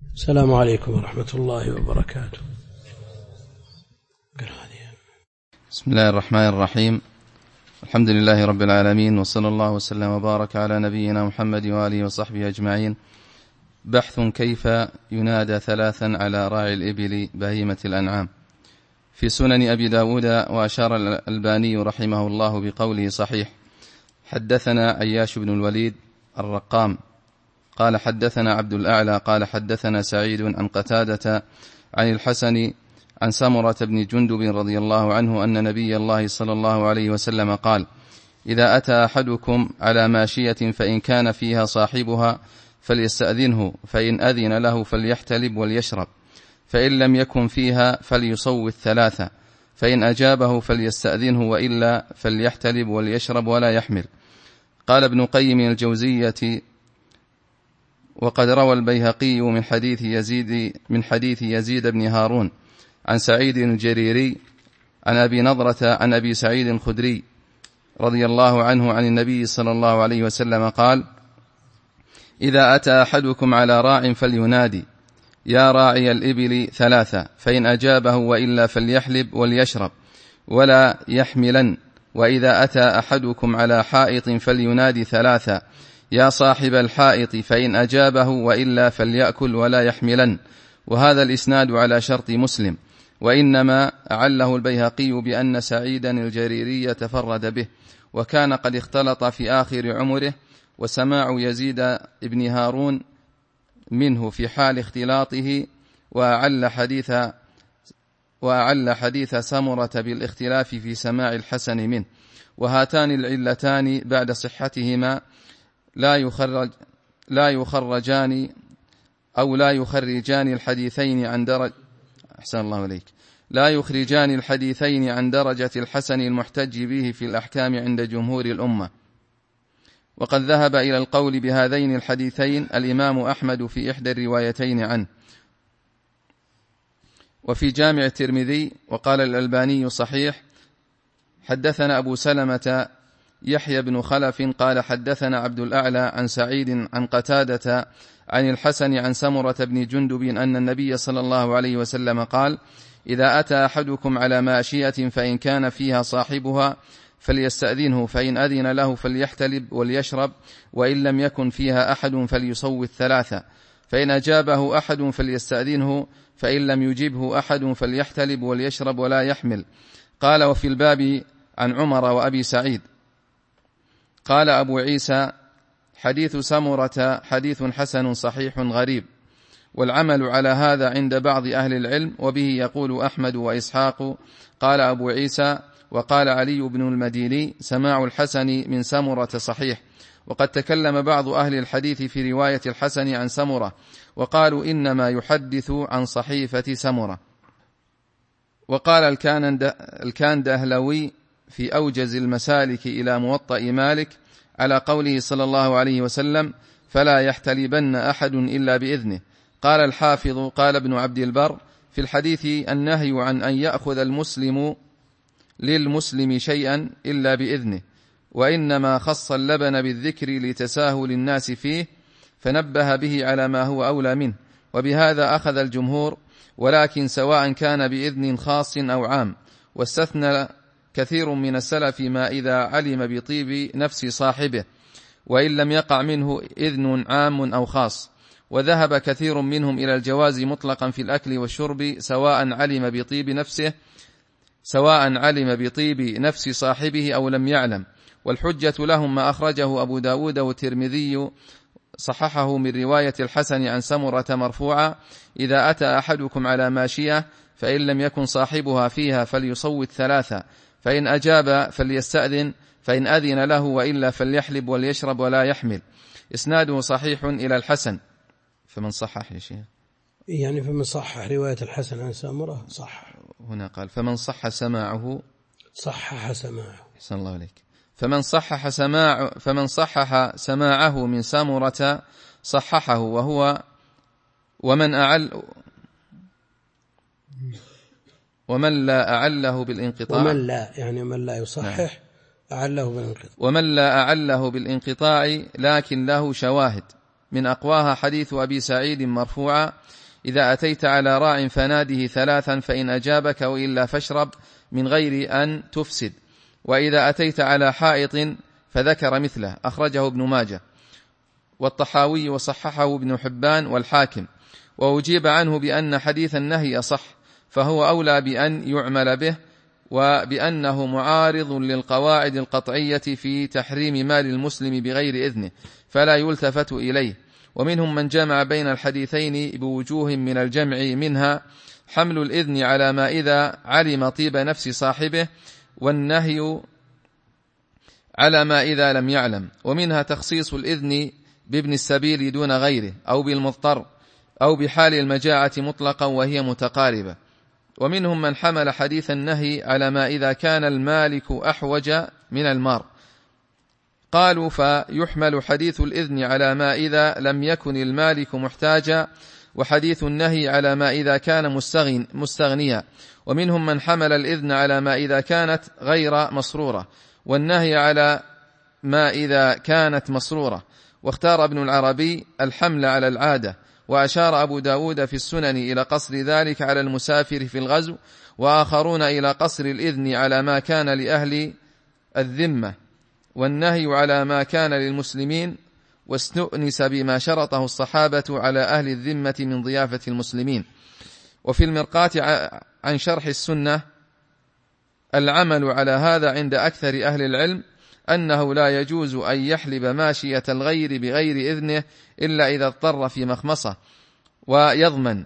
السلام عليكم ورحمة الله وبركاته. بسم الله الرحمن الرحيم. الحمد لله رب العالمين، وصلى الله وسلم وبارك على نبينا محمد وآله وصحبه أجمعين. بحث: كيف ينادى ثلاثا على راعي الإبل بهيمة الأنعام؟ في سنن أبي داود، وأشار الألباني رحمه الله بقوله صحيح. حدثنا عياش بن الوليد الرقام قال حدثنا عبد الأعلى قال حدثنا سعيد عن قتادة عن الحسن عن سمرة بن جندب رضي الله عنه أن نبي الله صلى الله عليه وسلم قال: إذا أتى أحدكم على ماشية فإن كان فيها صاحبها فليستأذنه، فإن أذن له فليحتلب وليشرب، فإن لم يكن فيها فليصوت ثلاثة، فإن أجابه فليستأذنه، وإلا فليحتلب وليشرب ولا يحمل. قال ابن قيم الجوزية: وقد روى البيهقي من حديث يزيد بن هارون عن سعيد الجريري عن أبي نضرة عن أبي سعيد الخدري رضي الله عنه عن النبي صلى الله عليه وسلم قال: إذا أتى أحدكم على راع فلينادي: يا راعي الإبل ثلاثة، فإن أجابه وإلا فليحلب وليشرب ولا يحملن. وإذا أتى أحدكم على حائط فلينادي ثلاثة: يا صاحب الحائط، فإن أجابه وإلا فليأكل ولا يحملن. وهذا الإسناد على شرط مسلم، وإنما أعله البيهقي بأن سعيدا الجريري تفرد به، وكان قد اختلط في آخر عمره، وسماع يزيد بن هارون منه في حال اختلاطه، وأعل حديث سمرة بالاختلاف في سماع الحسن منه. وهاتان العلتان بعد صحتهما لا يخرجان الحديثين عن درجة أحسن الله إليك لا يخرجان الحديثين عن درجة الحسن المحتج به في الأحكام عند جمهور الأمة. وقد ذهب إلى القول بهذين الحديثين الإمام أحمد في إحدى الروايتين عنه. وفي جامع الترمذي وقال الألباني صحيح: حدثنا أبو سلمة يحيى بن خلف قال حدثنا عبد الأعلى عن سعيد عن قتادة عن الحسن عن سمرة بن جندب أن النبي صلى الله عليه وسلم قال: إذا أتى أحدكم على ماشية فإن كان فيها صاحبها فليستأذنه، فإن أذن له فليحتلب وليشرب، وإن لم يكن فيها أحد فليصوت ثلاثة، فإن أجابه أحد فليستأذنه، فإن لم يجبه أحد فليحتلب وليشرب ولا يحمل. قال: وفي الباب عن عمر وأبي سعيد. قال أبو عيسى: حديث سمرة حديث حسن صحيح غريب، والعمل على هذا عند بعض أهل العلم، وبه يقول أحمد وإسحاق. قال أبو عيسى: وقال علي بن المديني: سماع الحسن من سمرة صحيح. وقد تكلم بعض أهل الحديث في رواية الحسن عن سمرة، وقالوا إنما يحدث عن صحيفة سمرة. وقال الكاندهلوي في أوجز المسالك إلى موطأ مالك على قوله صلى الله عليه وسلم: فلا يحتلبن أحد إلا بإذنه. قال الحافظ قال ابن عبد البر في الحديث: النهي عن أن يأخذ المسلم للمسلم شيئا إلا بإذنه، وإنما خص اللبن بالذكر لتساهل الناس فيه، فنبه به على ما هو أولى منه، وبهذا أخذ الجمهور، ولكن سواء كان بإذن خاص أو عام. واستثنى كثير من السلف ما إذا علم بطيب نفس صاحبه، وإن لم يقع منه إذن عام أو خاص. وذهب كثير منهم إلى الجواز مطلقا في الأكل والشرب، سواء علم بطيب نفس صاحبه أو لم يعلم. والحجة لهم ما أخرجه أبو داود والترمذي صححه من رواية الحسن عن سمرة مرفوعا: إذا أتى أحدكم على ماشية فإن لم يكن صاحبها فيها فليصوت ثلاثة، فإن أجاب فليستأذن، فإن أذن له وإلا فليحلب وليشرب ولا يحمل. إسناده صحيح إلى الحسن. فمن صحح يا شيخ، يعني فمن صحح رواية الحسن عن سمرة صح. هنا قال: فمن صح سماعه صحح سماعه. أحسن الله عليك. فمن صحح سماعه من سمرة صححه، وهو ومن لا أعله بالانقطاع، من لا يصحح أعله بالانقطاع، ومن لا أعله بالانقطاع لكن له شواهد من أقواها حديث أبي سعيد مرفوعا: إذا أتيت على راع فناده 3 فإن أجابك وإلا فاشرب من غير أن تفسد. وإذا أتيت على حائط فذكر مثله، أخرجه ابن ماجه والطحاوي وصححه ابن حبان والحاكم. وأجيب عنه بأن حديث النهي أصح، فهو أولى بأن يعمل به، وبأنه معارض للقواعد القطعية في تحريم مال المسلم بغير إذنه، فلا يلتفت إليه. ومنهم من جمع بين الحديثين بوجوه من الجمع، منها حمل الإذن على ما إذا علم طيب نفس صاحبه، والنهي على ما إذا لم يعلم. ومنها تخصيص الإذن بابن السبيل دون غيره، أو بالمضطر، أو بحال المجاعة مطلقا وهي متقاربة. ومنهم من حمل حديث النهي على ما إذا كان المالك أحوج من المار، قالوا فيحمل حديث الإذن على ما إذا لم يكن المالك محتاجا، وحديث النهي على ما إذا كان مستغنيا. ومنهم من حمل الإذن على ما إذا كانت غير مسرورة، والنهي على ما إذا كانت مسرورة. واختار ابن العربي الحمل على العادة، وأشار أبو داود في السنن إلى قصر ذلك على المسافر في الغزو، وآخرون إلى قصر الإذن على ما كان لأهل الذمة، والنهي على ما كان للمسلمين، واستؤنس بما شرطه الصحابة على أهل الذمة من ضيافة المسلمين. وفي المرقاة عن شرح السنة العمل على هذا عند أكثر أهل العلم، أنه لا يجوز أن يحلب ماشية الغير بغير إذنه إلا إذا اضطر في مخمصة ويضمن،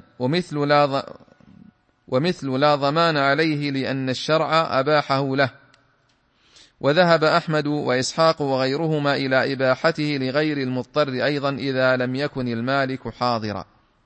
ومثل لا ضمان عليه لأن الشرع أباحه له. وذهب أحمد وإسحاق وغيرهما إلى إباحته لغير المضطر أيضا إذا لم يكن المالك حاضرا.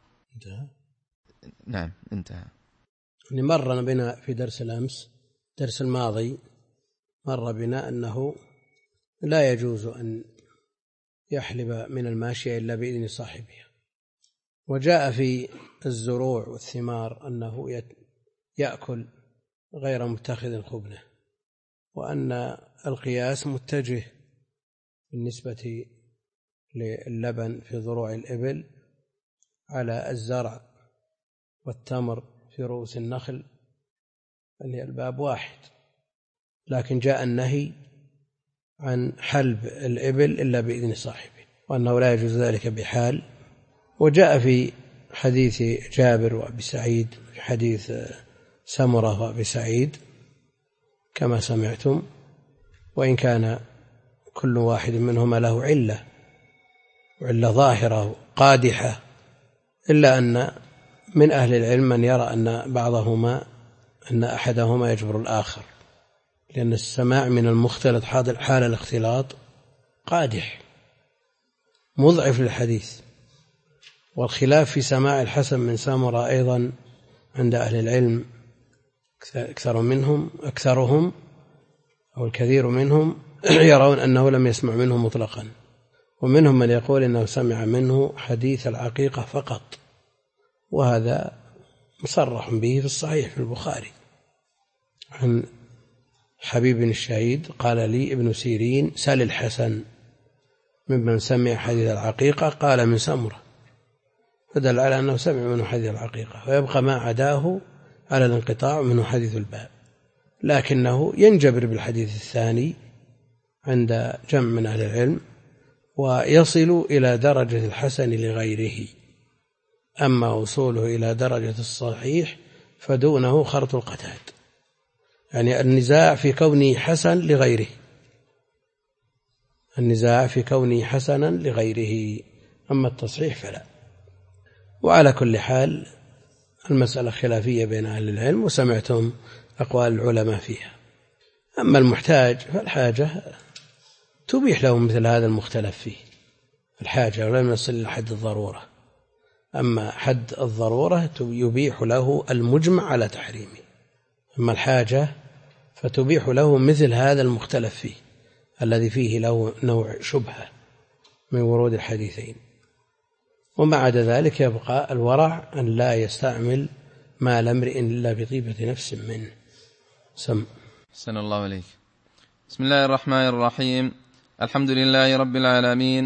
نعم، انتهى. مر بنا في درس الأمس، درس الماضي، مر بنا أنه لا يجوز أن يحلب من الماشية إلا بإذن صاحبها. وجاء في الزروع والثمار أنه يأكل غير متخذ خبنه، وأن القياس متجه بالنسبة للبن في ضروع الإبل على الزرع والتمر في رؤوس النخل، اللي الباب واحد، لكن جاء النهي عن حلب الإبل إلا بإذن صاحبه، وأنه لا يجوز ذلك بحال. وجاء في حديث جابر وأبي سعيد، في حديث سمرة وأبي سعيد كما سمعتم، وإن كان كل واحد منهما له علة ظاهرة قادحة، إلا أن من أهل العلم من يرى أن أحدهما يجبر الآخر، لأن السماع من المختلط حال الاختلاط قادح مضعف للحديث. والخلاف في سماع الحسن من سمرة أيضا عند أهل العلم، أكثرهم أو الكثير منهم يرون أنه لم يسمع منه مطلقا، ومنهم من يقول أنه سمع منه حديث العقيقة فقط، وهذا مصرح به في الصحيح في البخاري عن حبيب بن الشهيد قال لي ابن سيرين: سل الحسن ممن سمع حديث العقيقة، قال من سمرة، فدل على أنه سمع منه حديث العقيقة، ويبقى ما عداه على الانقطاع منه حديث الباب، لكنه ينجبر بالحديث الثاني عند جمع من أهل العلم، ويصل إلى درجة الحسن لغيره. أما وصوله إلى درجة الصحيح فدونه خرط القتاد، يعني النزاع في كونه حسن لغيره، النزاع في كونه حسنا لغيره، أما التصحيح فلا. وعلى كل حال المسألة خلافية بين أهل العلم، وسمعتم أقوال العلماء فيها. أما المحتاج فالحاجة تبيح له مثل هذا المختلف فيه، الحاجة ولم يصل إلى حد الضرورة. أما حد الضرورة يبيح له المجمع على تحريمه، أما الحاجة فتبيح له مثل هذا المختلف فيه الذي فيه له نوع شبهة من ورود الحديثين. وما عدا ذلك يبقى الورع أن لا يستعمل مال امرئ إلا بطيبة نفس منه. أحسن الله عليك. بسم الله الرحمن الرحيم. الحمد لله رب العالمين،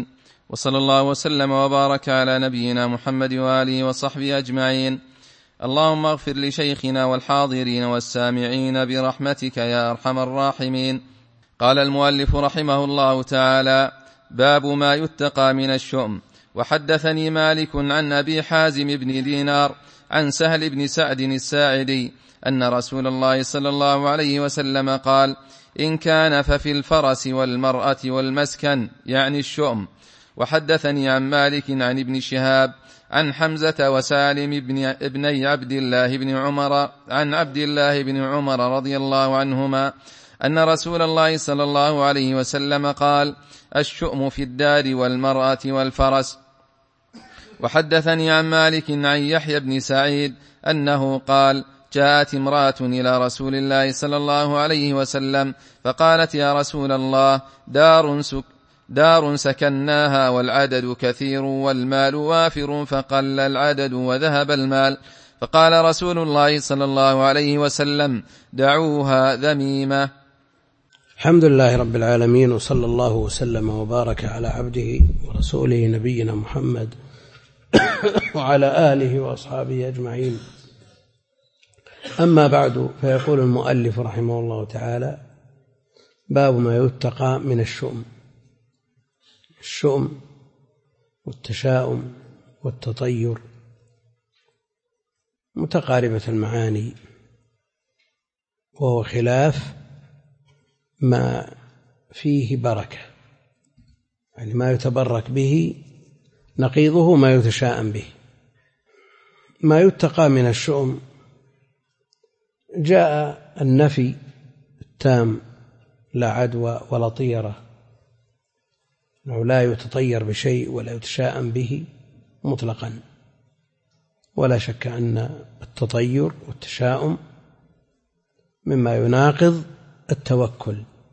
وصلى الله وسلم وبارك على نبينا محمد وآله وصحبه أجمعين. اللهم اغفر لشيخنا والحاضرين والسامعين برحمتك يا أرحم الراحمين. قال المؤلف رحمه الله تعالى: باب ما يتقى من الشؤم. وحدثني مالك عن أبي حازم بن دينار عن سهل بن سعد الساعدي أن رسول الله صلى الله عليه وسلم قال: إن كان ففي الفرس والمرأة والمسكن، يعني الشؤم. وحدثني عن مالك عن ابن شهاب عن حمزة وسالم ابني عبد الله بن عمر عن عبد الله بن عمر رضي الله عنهما أن رسول الله صلى الله عليه وسلم قال: الشؤم في الدار والمرأة والفرس. وحدثني عن مالك عن يحيى بن سعيد أنه قال: جاءت امرأة إلى رسول الله صلى الله عليه وسلم فقالت: يا رسول الله، دار سكناها والعدد كثير والمال وافر، فقل العدد وذهب المال. فقال رسول الله صلى الله عليه وسلم: دعوها ذميمة. الحمد لله رب العالمين، وصلى الله وسلم وبارك على عبده ورسوله نبينا محمد وعلى آله وأصحابه أجمعين. أما بعد، فيقول المؤلف رحمه الله تعالى: باب ما يتقى من الشؤم. الشؤم والتشاؤم والتطير متقاربة المعاني، وهو خلاف ما فيه بركة، يعني ما يتبرك به نقيضه ما يتشاءم به. ما يتقى من الشؤم جاء النفي التام: لا عدوى ولا طيرة، أنه لا يتطير بشيء ولا يتشاءم به مطلقا. ولا شك أن التطير والتشاؤم مما يناقض التوكل،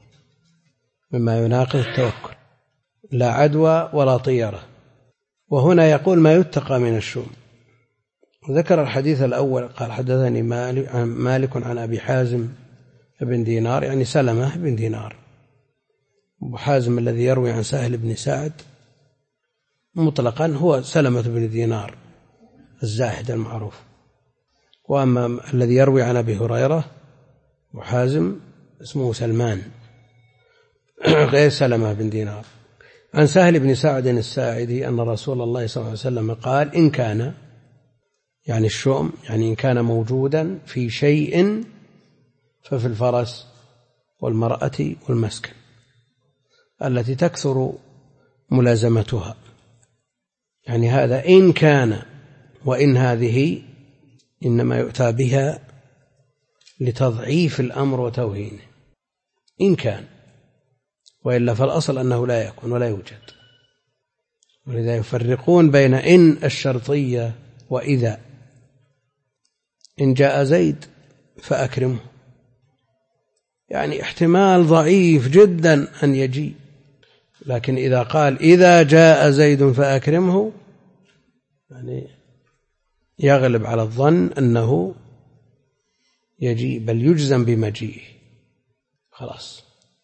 لا عدوى ولا طيرة. وهنا يقول: ما يتقى من الشؤم. ذكر الحديث الأول قال: حدثني مالك عن أبي حازم بن دينار، يعني سلمة بن دينار. أبو حازم الذي يروي عن سهل بن سعد مطلقا هو سلمة بن دينار الزاهد المعروف. وأما الذي يروي عن أبي هريرة أبو حازم اسمه سلمان غير سلمة بن دينار. عن سهل بن سعد الساعدي أن رسول الله صلى الله عليه وسلم قال: إن كان، يعني الشؤم، يعني إن كان موجودا في شيء ففي الفرس والمرأة والمسكن التي تكثر ملازمتها. يعني هذا إن كان، وإن هذه إنما يؤتى بها لتضعيف الأمر وتوهينه. إن كان، وإلا فالأصل أنه لا يكون ولا يوجد. ولذا يفرقون بين إن الشرطية وإذا. إن جاء زيد فأكرمه، يعني احتمال ضعيف جدا أن يجي. لكن إذا قال: إذا جاء زيد فأكرمه، يعني يغلب على الظن أنه يجي، بل يجزم بمجيئه، خلاص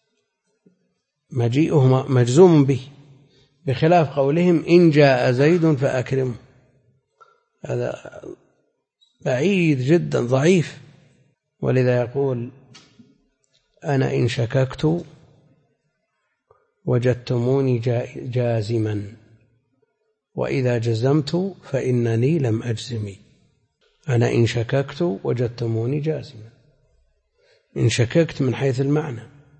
مجيئه مجزوم به، بخلاف قولهم: إن جاء زيد فأكرمه. هذا بعيد جدا، ضعيف. ولذا يقول: أنا إن شككت وجدتموني جازما، وإذا جزمت فإنني لم أجزم. أنا إن شككت وجدتموني جازما. إن شككت من حيث المعنى،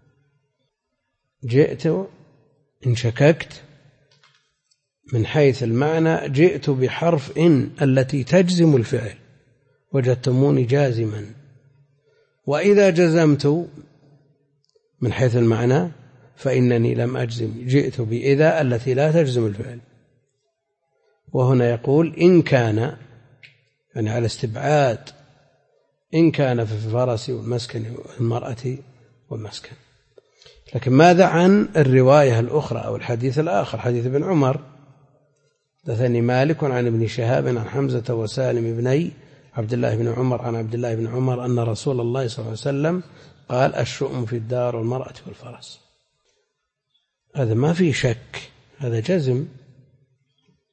جئت. إن شككت من حيث المعنى جئت بحرف إن التي تجزم الفعل، وجدتموني جازما. وإذا جزمت من حيث المعنى فإنني لم أجزم، جئت بإذا التي لا تجزم الفعل. وهنا يقول: إن كان، يعني على استبعاد. إن كان في الفرس والمسكن والمرأة والمسكن. لكن ماذا عن الرواية الأخرى أو الحديث الآخر، حديث ابن عمر؟ حدثني مالك عن ابن شهاب عن حمزة وسالم ابني عبد الله بن عمر عن عبد الله بن عمر أن رسول الله صلى الله عليه وسلم قال: الشؤم في الدار والمرأة والفرس. هذا ما فيه شك، هذا جزم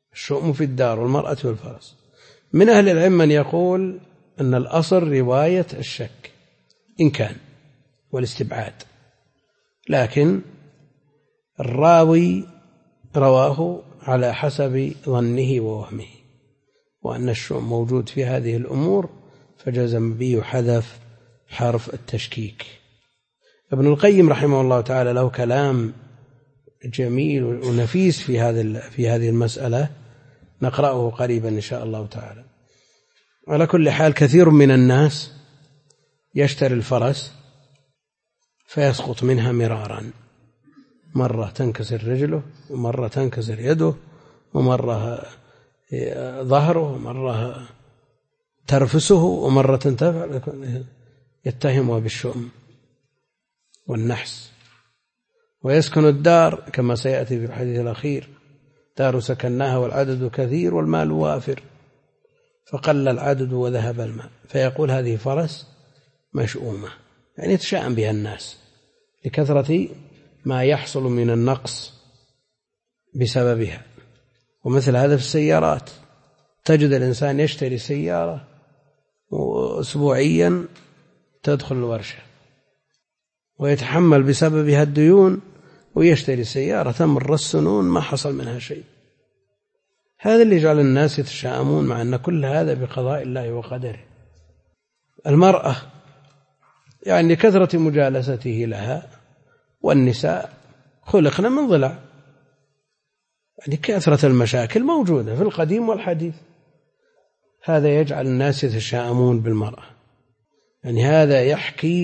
الشؤم في الدار والمرأة والفرس. من أهل العلم من يقول أن الأصل رواية الشك إن كان والاستبعاد، لكن الراوي رواه على حسب ظنه ووهمه، وأن الشؤم موجود في هذه الأمور فجزم به حذف حرف التشكيك. ابن القيم رحمه الله تعالى له كلام جميل ونفيس في هذه المسألة، نقرأه قريبا إن شاء الله تعالى. على كل حال كثير من الناس يشتري الفرس فيسقط منها مرارا، مرة تنكسر رجله ومرة تنكسر يده ومرة ظهره ومرة ترفسه ومرة تنتفع، يتهمه بالشؤم والنحس. ويسكن الدار كما سيأتي في الحديث الأخير: دار سكناها والعدد كثير والمال وافر، فقل العدد وذهب المال. فيقول هذه فرس مشؤومة، يعني يتشاءم بها الناس لكثرة ما يحصل من النقص بسببها. ومثل هذا في السيارات، تجد الإنسان يشتري سيارة وأسبوعيا تدخل الورشة ويتحمل بسببها الديون، ويشتري سيارة تمر السنون ما حصل منها شيء. هذا اللي يجعل الناس يتشاءمون، مع أن كل هذا بقضاء الله وقدره. المرأة يعني كثرة مجالسته لها، والنساء خلقنا من ضلع، يعني كثرة المشاكل موجودة في القديم والحديث. هذا يجعل الناس يتشاءمون بالمرأة. يعني هذا يحكي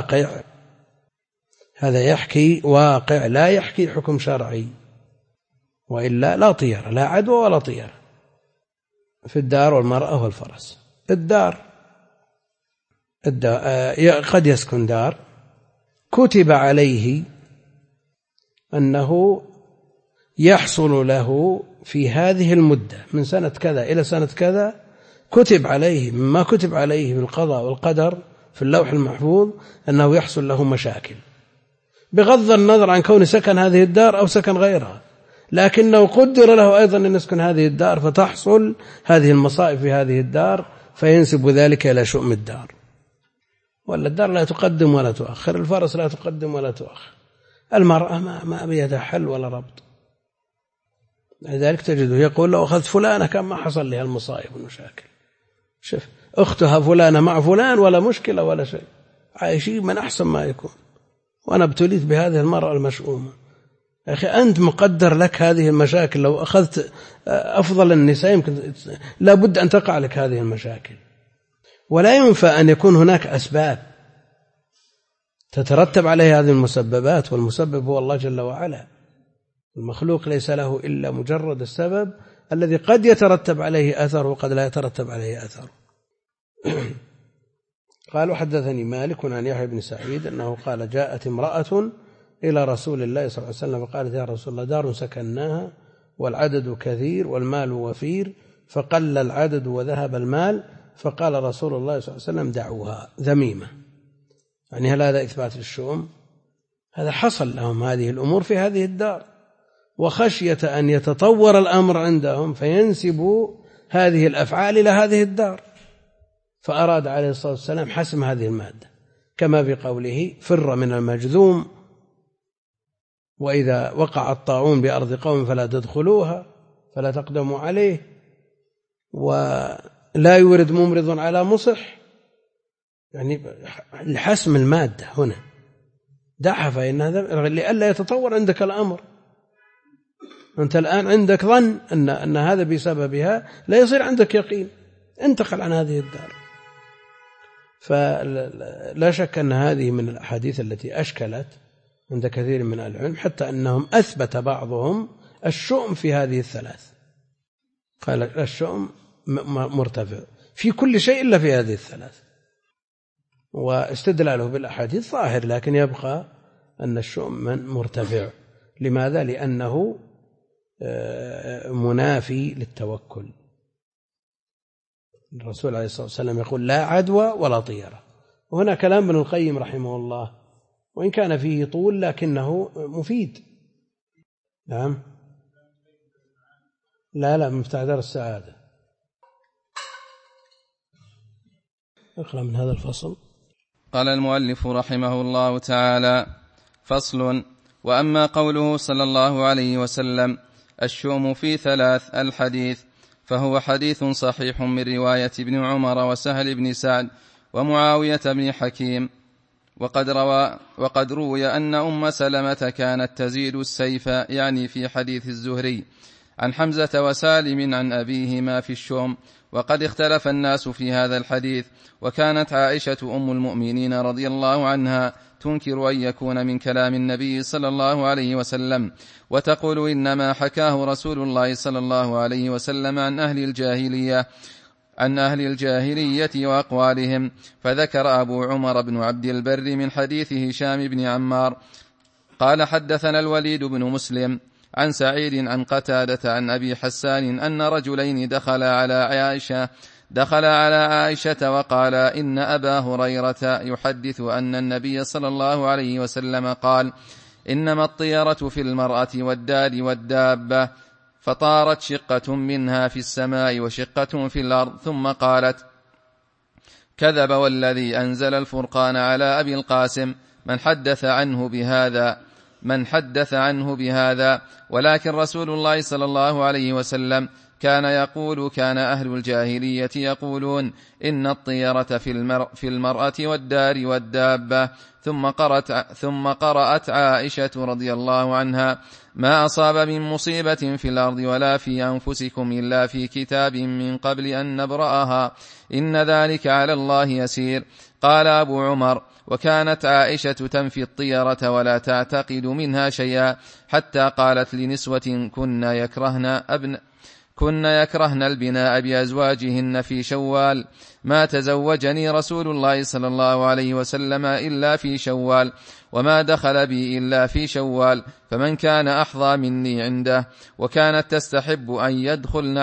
واقع لا يحكي حكم شرعي، وإلا لا طيرة، لا عدوى ولا طيرة في الدار والمرأة والفرس. الدار قد يسكن دار كتب عليه أنه يحصل له في هذه المدة من سنة كذا إلى سنة كذا، كتب عليه مما كتب عليه بالقضاء والقدر في اللوح المحفوظ أنه يحصل له مشاكل، بغض النظر عن كون سكن هذه الدار أو سكن غيرها، لكنه قدر له أيضا أن يسكن هذه الدار، فتحصل هذه المصائب في هذه الدار، فينسب ذلك إلى شؤم الدار. ولا الدار لا تقدم ولا تؤخر، الفرس لا تقدم ولا تؤخر، المرأة ما بيدها حل ولا ربط. لذلك تجده يقول: لو أخذت فلانة كان ما حصل لها المصائب والمشاكل. شوف أختها فلانة مع فلان ولا مشكلة ولا شيء، عايشين من أحسن ما يكون، وأنا ابتليت بهذه المرأة المشؤومة. يا أخي أنت مقدر لك هذه المشاكل، لو أخذت أفضل النساء يمكن لابد أن تقع لك هذه المشاكل. ولا ينفع أن يكون هناك أسباب تترتب عليه هذه المسببات، والمسبب هو الله جل وعلا. المخلوق ليس له إلا مجرد السبب الذي قد يترتب عليه أثر وقد لا يترتب عليه أثر. قالوا: حدثني مالك عن يحيى بن سعيد أنه قال: جاءت امرأة إلى رسول الله صلى الله عليه وسلم فقالت: يا رسول الله، دار سكناها والعدد كثير والمال وفير، فقل العدد وذهب المال. فقال رسول الله صلى الله عليه وسلم: دعوها، ذميمة. يعني هل هذا إثبات للشؤم؟ هذا حصل لهم هذه الأمور في هذه الدار، وخشية أن يتطور الأمر عندهم فينسبوا هذه الأفعال إلى هذه الدار، فأراد عليه الصلاة والسلام حسم هذه المادة، كما في قوله: فر من المجذوم، وإذا وقع الطاعون بأرض قوم فلا تدخلوها فلا تقدموا عليه، ولا يورد ممرض على مصح. يعني لحسم المادة هنا، دعها فإن هذا لئلا يتطور عندك الأمر. أنت الآن عندك ظن أن هذا بسببها، لا يصير عندك يقين، انتقل عن هذه الدار. فلا شك أن هذه من الأحاديث التي أشكلت عند كثير من العلم، حتى أنهم أثبت بعضهم الشؤم في هذه الثلاث، قال الشؤم مرتفع في كل شيء إلا في هذه الثلاث، واستدلاله بالأحاديث ظاهر، لكن يبقى أن الشؤم مرتفع. لماذا؟ لأنه منافي للتوكل. الرسول عليه الصلاة والسلام يقول: لا عدوى ولا طيرة. وهنا كلام ابن القيم رحمه الله، وإن كان فيه طول لكنه مفيد. نعم، لا مفتاح دار السعادة. اقرأ من هذا الفصل. قال المؤلف رحمه الله تعالى: فصل. وأما قوله صلى الله عليه وسلم: الشؤم في 3 الحديث، فهو حديث صحيح من رواية ابن عمر وسهل بن سعد ومعاوية بن حكيم. وقد روي أن أم سلمة كانت تزيد السيف، يعني في حديث الزهري، عن حمزة وسالم عن أبيهما في الشؤم. وقد اختلف الناس في هذا الحديث، وكانت عائشة أم المؤمنين رضي الله عنها تنكر أن يكون من كلام النبي صلى الله عليه وسلم، وتقول إنما حكاه رسول الله صلى الله عليه وسلم عن أهل الجاهلية وأقوالهم. فذكر أبو عمر بن عبد البر من حديث هشام بن عمار قال: حدثنا الوليد بن مسلم عن سعيد عن قتادة عن أبي حسان أن رجلين دخل على عائشة وقال: إن أبا هريرة يحدث أن النبي صلى الله عليه وسلم قال: إنما الطيرة في المرأة والدار والدابة، فطارت شقة منها في السماء وشقة في الأرض. ثم قالت: كذب والذي أنزل الفرقان على أبي القاسم من حدث عنه بهذا. ولكن رسول الله صلى الله عليه وسلم كان يقول: كان أهل الجاهلية يقولون إن الطيرة في المرأة والدار والدابة. ثم قرأت عائشة رضي الله عنها: ما أصاب من مصيبة في الأرض ولا في أنفسكم إلا في كتاب من قبل أن نبرأها إن ذلك على الله يسير. قال أبو عمر: وكانت عائشة تنفي الطيرة ولا تعتقد منها شيئا، حتى قالت لنسوة كن يكرهن البناء بأزواجهن في شوال: ما تزوجني رسول الله صلى الله عليه وسلم إلا في شوال، وما دخل بي إلا في شوال، فمن كان أحظى مني عنده. وكانت تستحب أن يدخلن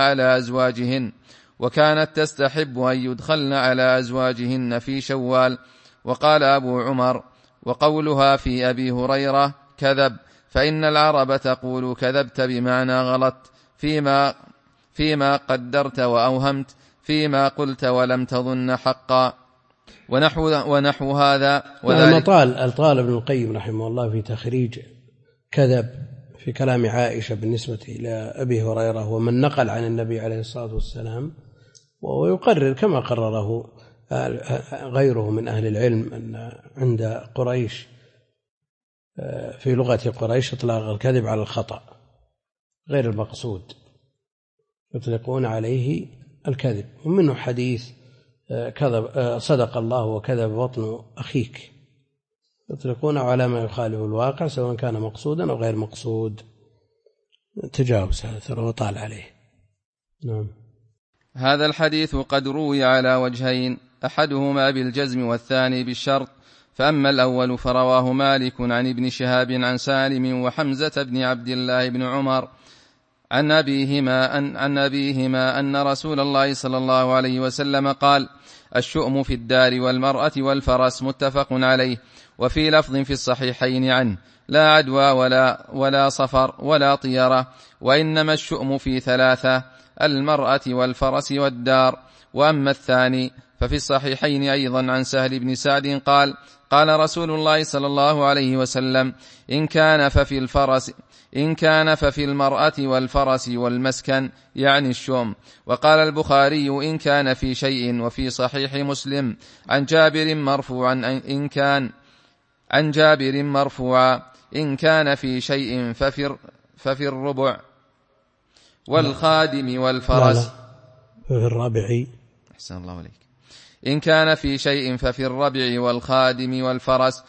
على أزواجهن في شوال. وقال أبو عمر: وقولها في أبي هريرة كذب، فإن العرب تقول كذبت بمعنى غلط، فيما قدرت وأوهمت، فيما قلت ولم تظن حقا، ونحو هذا. وذلك طال ابن القيم رحمه الله في تخريج كذب في كلام عائشة بالنسبة إلى أبي هريرة ومن نقل عن النبي عليه الصلاة والسلام، ويقرر كما قرره غيره من أهل العلم أن عند قريش في لغة قريش إطلاق الكذب على الخطأ غير المقصود، يطلقون عليه الكذب. ومنه حديث كذب صدق الله وكذب بطن أخيك، يطلقون على ما يخالف الواقع سواء كان مقصودا أو غير مقصود. تجاوز هذا وطال عليه. نعم. هذا الحديث قد روي على وجهين، أحدهما بالجزم والثاني بالشرط. فأما الأول فرواه مالك عن ابن شهاب عن سالم وحمزة بن عبد الله بن عمر عن أبيهما أن رسول الله صلى الله عليه وسلم قال: الشؤم في الدار والمرأة والفرس، متفق عليه. وفي لفظ في الصحيحين عنه: لا عدوى ولا صفر ولا طيرة، وإنما الشؤم في 3: المرأة والفرس والدار. وأما الثاني ففي الصحيحين أيضا عن سهل بن سعد قال: قال رسول الله صلى الله عليه وسلم: إن كان ففي المرأة والفرس والمسكن، يعني الشؤم. وقال البخاري: إن كان في شيء. وفي صحيح مسلم عن جابر مرفوعا: إن كان في شيء ففي الربع والخادم والفرس. في الربع. أحسن الله عليك. إن كان في شيء ففي الربع والخادم والفرس.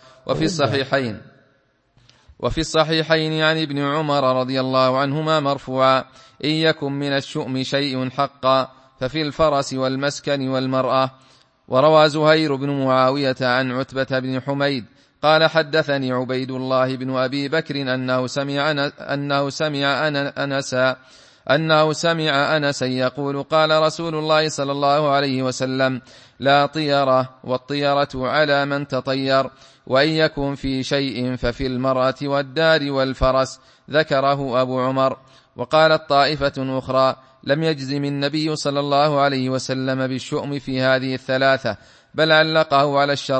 وفي الصحيحين عن ابن عمر رضي الله عنهما مرفوعا: إن يكن من الشؤم شيء حقا ففي الفرس والمسكن والمرأة. وروى زهير بن معاوية عن عتبة بن حميد قال: حدثني عبيد الله بن أبي بكر أنه سمع أنه سمع أنسا يقول قال رسول الله صلى الله عليه وسلم لا طيرة، والطيرة على من تطير، وإن يكن في شيء ففي المرأة والدار والفرس. ذكره أبو عمر. وقالت طائفة أخرى لم يجزم النبي صلى الله عليه وسلم بالشؤم في هذه الثلاثة، بل علقه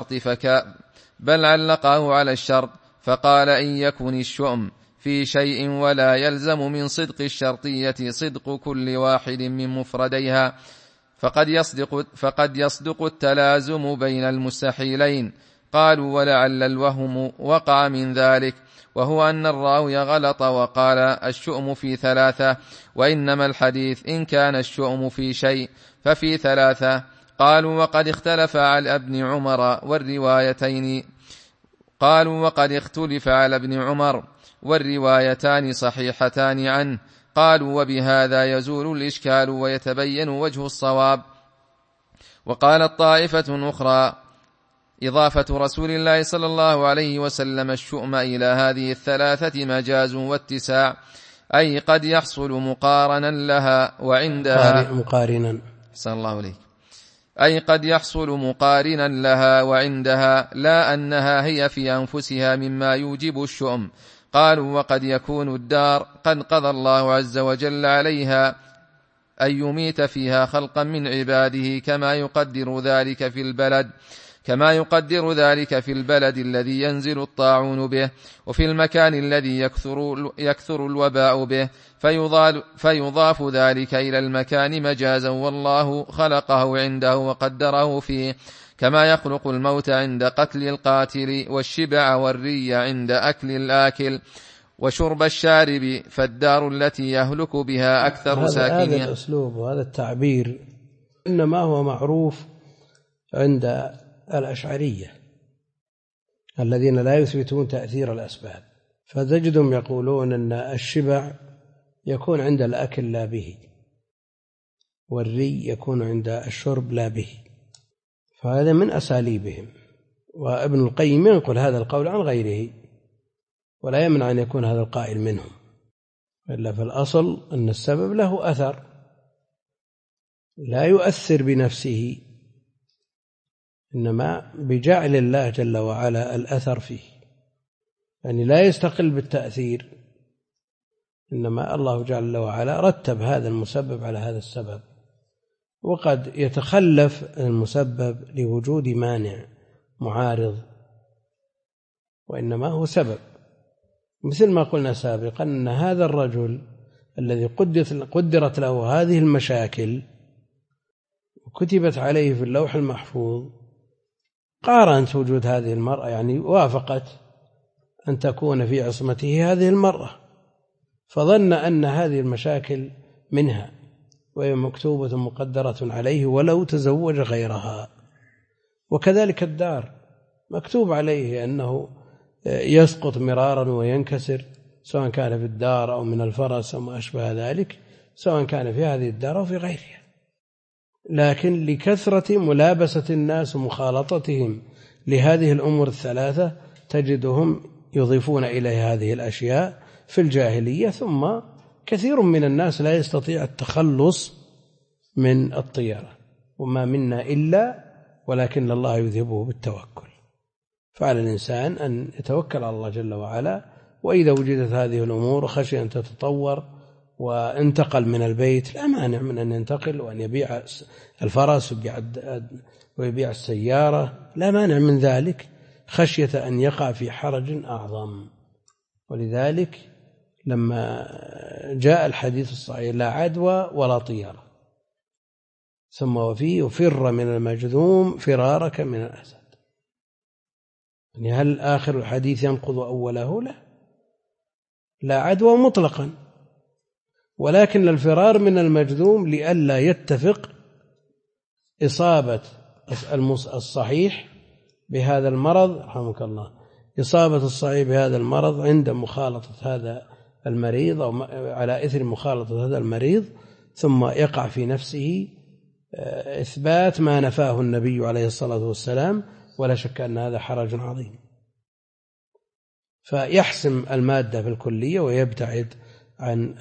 على الشرط فقال إن يكن الشؤم في شيء ولا يلزم من صدق الشرطية صدق كل واحد من مفرديها، فقد يصدق التلازم بين المستحيلين. قالوا ولعل الوهم وقع من ذلك، وهو أن الراوي غلط وقال الشؤم في ثلاثة، وإنما الحديث إن كان الشؤم في شيء ففي ثلاثة. قالوا وقد اختلف على ابن عمر والروايتان صحيحتان عنه. قالوا وبهذا يزول الإشكال ويتبين وجه الصواب. وقالت طائفة أخرى إضافة رسول الله صلى الله عليه وسلم الشؤم إلى هذه الثلاثة مجاز واتساع، أي قد يحصل مقارنا لها وعندها، لا أنها هي في أنفسها مما يوجب الشؤم. قالوا وقد يكون الدار قد قضى الله عز وجل عليها أن يميت فيها خلقا من عباده كما يقدر ذلك في البلد الذي ينزل الطاعون به، وفي المكان الذي يكثر الوباء به، فيضاف ذلك إلى المكان مجازا، والله خلقه عنده وقدره فيه، كما يخلق الموت عند قتل القاتل، والشبع والري عند أكل الآكل، وشرب الشارب، فالدار التي يهلك بها أكثر ساكنها. هذا الأسلوب وهذا التعبير إنما هو معروف عند الأشعرية الذين لا يثبتون تأثير الأسباب، فتجدهم يقولون أن الشبع يكون عند الأكل لا به، والري يكون عند الشرب لا به، فهذا من أساليبهم. وابن القيم ينقل هذا القول عن غيره، ولا يمنع أن يكون هذا القائل منهم، إلا في الأصل أن السبب له أثر لا يؤثر بنفسه، إنما بجعل الله جل وعلا الأثر فيه، يعني لا يستقل بالتأثير، إنما الله جل وعلا رتب هذا المسبب على هذا السبب. وقد يتخلف المسبب لوجود مانع معارض، وإنما هو سبب، مثل ما قلنا سابقا أن هذا الرجل الذي قدرت له هذه المشاكل وكتبت عليه في اللوح المحفوظ، قارنت وجود هذه المرأة، يعني وافقت أن تكون في عصمته هذه المرأة، فظن أن هذه المشاكل منها، وهي مكتوبة مقدرة عليه ولو تزوج غيرها. وكذلك الدار مكتوب عليه أنه يسقط مرارا وينكسر، سواء كان في الدار أو من الفرس أو ما أشبه ذلك، سواء كان في هذه الدار أو في غيرها، لكن لكثرة ملابسة الناس ومخالطتهم لهذه الأمور الثلاثة تجدهم يضيفون إليها هذه الأشياء في الجاهلية. ثم كثير من الناس لا يستطيع التخلص من الطيرة، وما منا إلا ولكن الله يذهبه بالتوكل، فعلى الإنسان أن يتوكل على الله جل وعلا. وإذا وجدت هذه الأمور خشي أن تتطور وانتقل من البيت، لا مانع من أن ينتقل وأن يبيع الفرس ويبيع السيارة، لا مانع من ذلك خشية أن يقع في حرج أعظم. ولذلك لما جاء الحديث الصحيح لا عدوى ولا طيرة، ثم وفيه فر من المجذوم فرارك من الأسد، يعني هل آخر الحديث ينقض أوله؟ لا عدوى مطلقا، ولكن الفرار من المجذوم لئلا يتفق إصابة الصحيح بهذا المرض، رحمك الله، إصابة الصحيح بهذا المرض عند مخالطة هذا المريض أو على إثر مخالطة هذا المريض، ثم يقع في نفسه إثبات ما نفاه النبي عليه الصلاة والسلام، ولا شك أن هذا حرج عظيم. فيحسم المادة في الكلية ويبتعد عن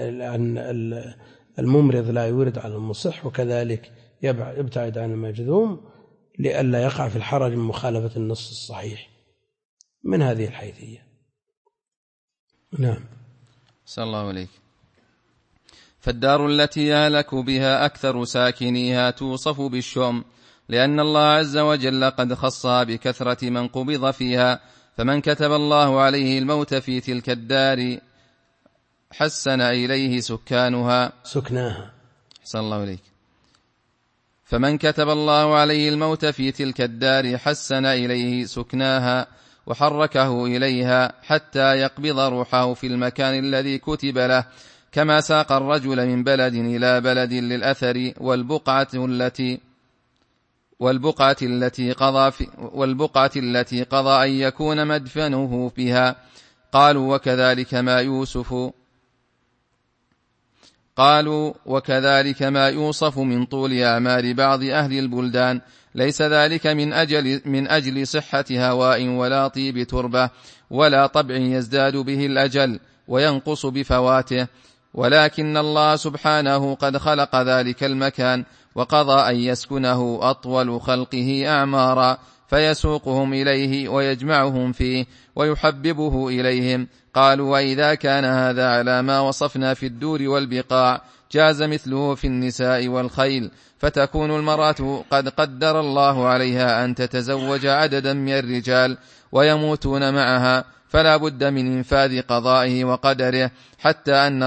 الممرض لا يورد على المصح، وكذلك يبتعد عن المجذوم لئلا يقع في الحرج من مخالفة النص الصحيح من هذه الحيثية. نعم. صلى الله عليك. فالدار التي يهلك بها أكثر ساكنيها توصف بالشؤم، لأن الله عز وجل قد خصها بكثرة من قبض فيها، فمن كتب الله عليه الموت في تلك الدار حسن إليه سكناها. أحسن الله عليك. فمن كتب الله عليه الموت في تلك الدار حسن إليه سكناها وحركه إليها حتى يقبض روحه في المكان الذي كتب له، كما ساق الرجل من بلد إلى بلد للأثر والبقعة التي قضى أن يكون مدفنه بها. قالوا وكذلك ما يوصف من طول أعمار بعض أهل البلدان، ليس ذلك من أجل صحة هواء ولا طيب تربة ولا طبع يزداد به الأجل وينقص بفواته، ولكن الله سبحانه قد خلق ذلك المكان وقضى أن يسكنه أطول خلقه أعمارا، فيسوقهم إليه ويجمعهم فيه ويحببه إليهم. قالوا وإذا كان هذا على ما وصفنا في الدور والبقاع جاز مثله في النساء والخيل، فتكون المرأة قد قدر الله عليها أن تتزوج عددا من الرجال ويموتون معها، فلا بد من إنفاذ قضائه وقدره، حتى أن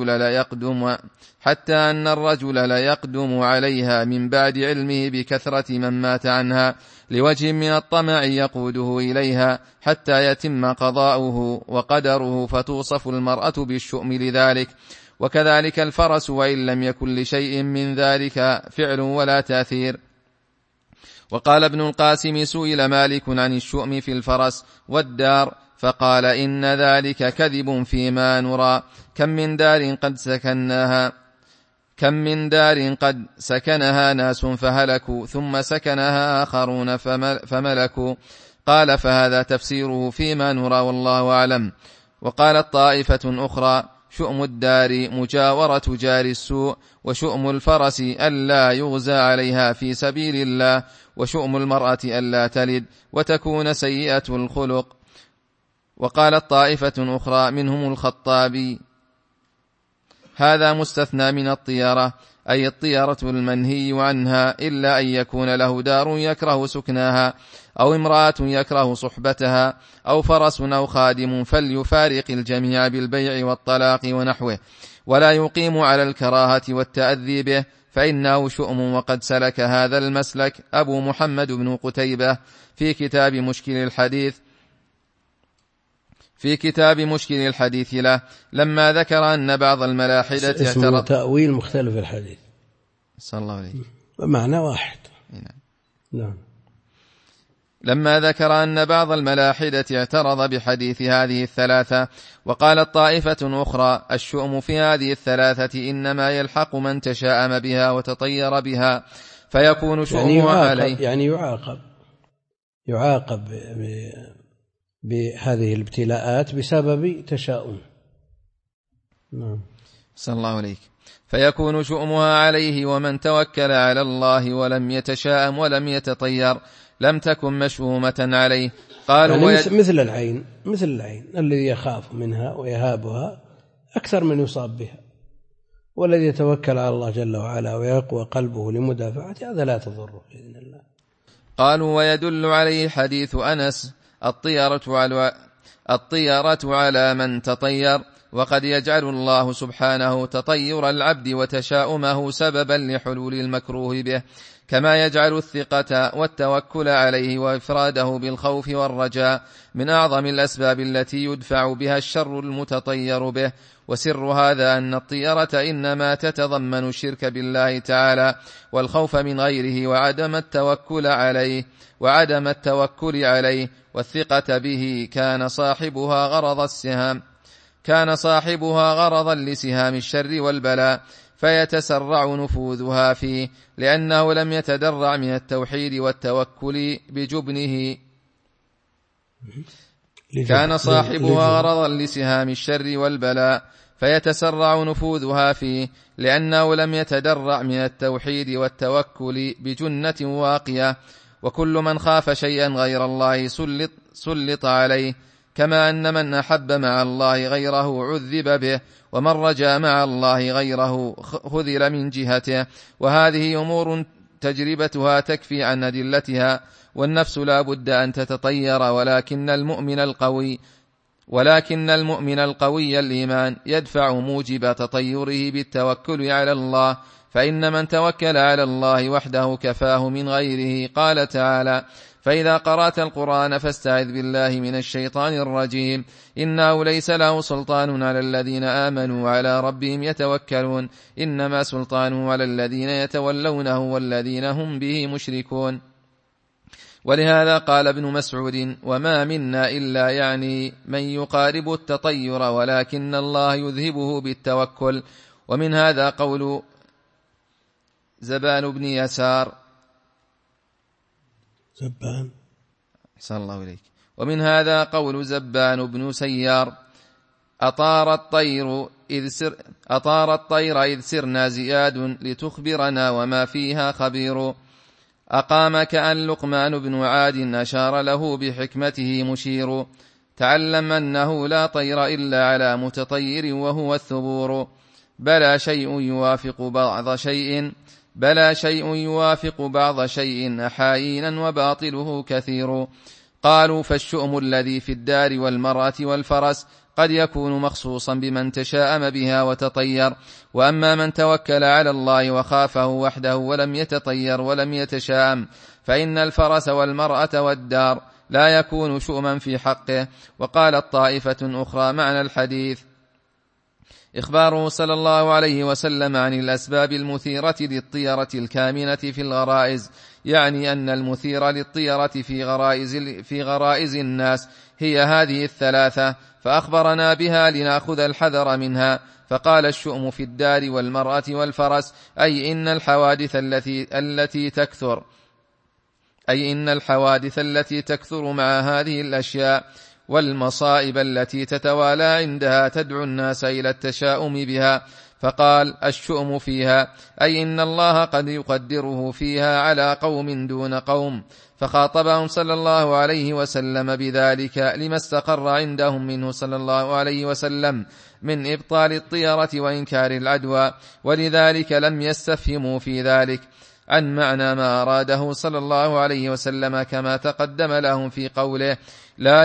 الرجل لا يقدم عليها من بعد علمه بكثرة من مات عنها لوجه من الطمع يقوده إليها حتى يتم قضاؤه وقدره، فتوصف المرأة بالشؤم لذلك. وكذلك الفرس، وإن لم يكن لشيء من ذلك فعل ولا تأثير. وقال ابن القاسم سئل مالك عن الشؤم في الفرس والدار فقال إن ذلك كذب فيما نرى. كم من دار قد سكنها ناس فهلكوا ثم سكنها آخرون فملكوا. قال فهذا تفسيره فيما نرى والله أعلم. وقالت طائفة أخرى شؤم الدار مجاورة جار السوء، وشؤم الفرس ألا يغزى عليها في سبيل الله، وشؤم المرأة ألا تلد وتكون سيئة الخلق. وقالت طائفة أخرى منهم الخطابي هذا مستثنى من الطيرة، أي الطيرة المنهي عنها، إلا أن يكون له دار يكره سكناها، أو امرأة يكره صحبتها، أو فرس أو خادم، فليفارق الجميع بالبيع والطلاق ونحوه، ولا يقيم على الكراهة والتأذي به، فإنه شؤم. وقد سلك هذا المسلك أبو محمد بن قتيبة في كتاب مشكل الحديث له، لما ذكر أن بعض الملاحدة اسمه تأويل مختلف الحديث صلى الله عليه معنى واحد. نعم. لما ذكر أن بعض الملاحدة اعترض بحديث هذه الثلاثة. وقالت طائفة أخرى الشؤم في هذه الثلاثة إنما يلحق من تشاءم بها وتطير بها، فيكون شؤمها عليه، يعني يعاقب بهذه الابتلاءات بسبب تشاؤم. نعم. صلى الله عليك. فيكون شؤمها عليه، ومن توكل على الله ولم يتشاءم ولم يتطير لم تكن مشؤومة عليه. قالوا يعني مثل العين الذي يخاف منها ويهابها أكثر من يصاب بها، والذي يتوكل على الله جل وعلا ويقوى قلبه لمدافعة هذا لا تضره بإذن الله. قالوا ويدل عليه حديث أنس الطيرة على من تطير، وقد يجعل الله سبحانه تطير العبد وتشاؤمه سببا لحلول المكروه به، كما يجعل الثقة والتوكل عليه وإفراده بالخوف والرجاء من أعظم الأسباب التي يدفع بها الشر المتطير به. وسر هذا أن الطيرة إنما تتضمن الشرك بالله تعالى والخوف من غيره وعدم التوكل عليه والثقة به. كان صاحبها غرضا لسهام الشر والبلاء، فيتسرع نفوذها فيه، لأنه لم يتدرع من التوحيد والتوكل بجبنه. كان صاحبها غرضا لسهام الشر والبلاء، فيتسرع نفوذها فيه، لأنه لم يتدرع من التوحيد والتوكل بجنة واقية. وكل من خاف شيئا غير الله سلط عليه، كما أن من أحب مع الله غيره عذب به، ومن رجا مع الله غيره خذل من جهته. وهذه أمور تجربتها تكفي عن أدلتها، والنفس لا بد أن تتطير، ولكن المؤمن القوي الإيمان يدفع موجب تطيره بالتوكل على الله، فإن من توكل على الله وحده كفاه من غيره. قال تعالى: فإذا قرأت القرآن فاستعذ بالله من الشيطان الرجيم، إنه ليس له سلطان على الذين آمنوا وعلى ربهم يتوكلون، إنما سلطانه على الذين يتولونه والذين هم به مشركون. ولهذا قال ابن مسعود: وما منا إلا يعني من يقارب التطير، ولكن الله يذهبه بالتوكل. ومن هذا قول زبان بن يسار أحسن الله إليك. ومن هذا قول زبان بن سيار: أطار الطير إذ سرنا زياد، لتخبرنا وما فيها خبير. أقام كأن لقمان بن عاد أشار له بحكمته مشير، تعلم أنه لا طير إلا على متطير وهو الثبور. بلى شيء يوافق بعض شيء أحايينا وباطله كثير. قالوا: فالشؤم الذي في الدار والمرأة والفرس قد يكون مخصوصا بمن تشاءم بها وتطير، وأما من توكل على الله وخافه وحده ولم يتطير ولم يتشاءم فإن الفرس والمرأة والدار لا يكون شؤما في حقه. وقالت طائفة أخرى معنى الحديث: إخباره صلى الله عليه وسلم عن الأسباب المثيرة للطيرة الكامنة في الغرائز، يعني أن المثير للطيرة في غرائز الناس هي هذه الثلاثة، فأخبرنا بها لنأخذ الحذر منها. فقال: الشؤم في الدار والمرأة والفرس، أي إن الحوادث التي تكثر مع هذه الأشياء، والمصائب التي تتوالى عندها تدعو الناس إلى التشاؤم بها. فقال: الشؤم فيها، أي إن الله قد يقدره فيها على قوم دون قوم. فخاطبهم صلى الله عليه وسلم بذلك لما استقر عندهم منه صلى الله عليه وسلم من إبطال الطيرة وإنكار العدوى، ولذلك لم يستفهموا في ذلك عن معنى ما أراده صلى الله عليه وسلم، كما تقدم لهم في قوله: لا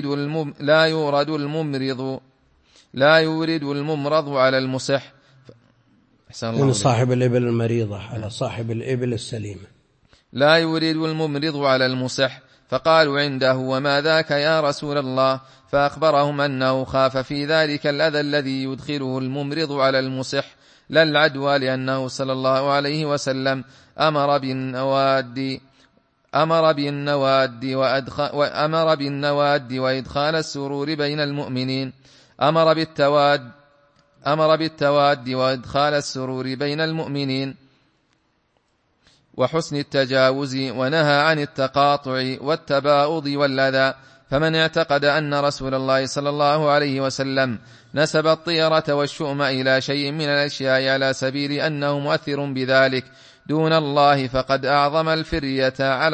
يورد الممرض على المصح. من صاحب الإبل المريضة على صاحب الإبل السليمة. لا يورد الممرض على المصح. فقالوا عنده: وما ذاك يا رسول الله؟ فأخبرهم أنه خاف في ذلك الأذى الذي يدخله الممرض على المصح، لا العدوى، لأنه صلى الله عليه وسلم أمر بالنواد وإدخال السرور بين المؤمنين، أمر بالتواد وإدخال السرور بين المؤمنين وحسن التجاوز، ونهى عن التقاطع والتباغض والأذى. فمن اعتقد أن رسول الله صلى الله عليه وسلم نسب الطيرة والشؤم إلى شيء من الأشياء على سبيل أنه مؤثر بذلك دون الله فقد أعظم الفرية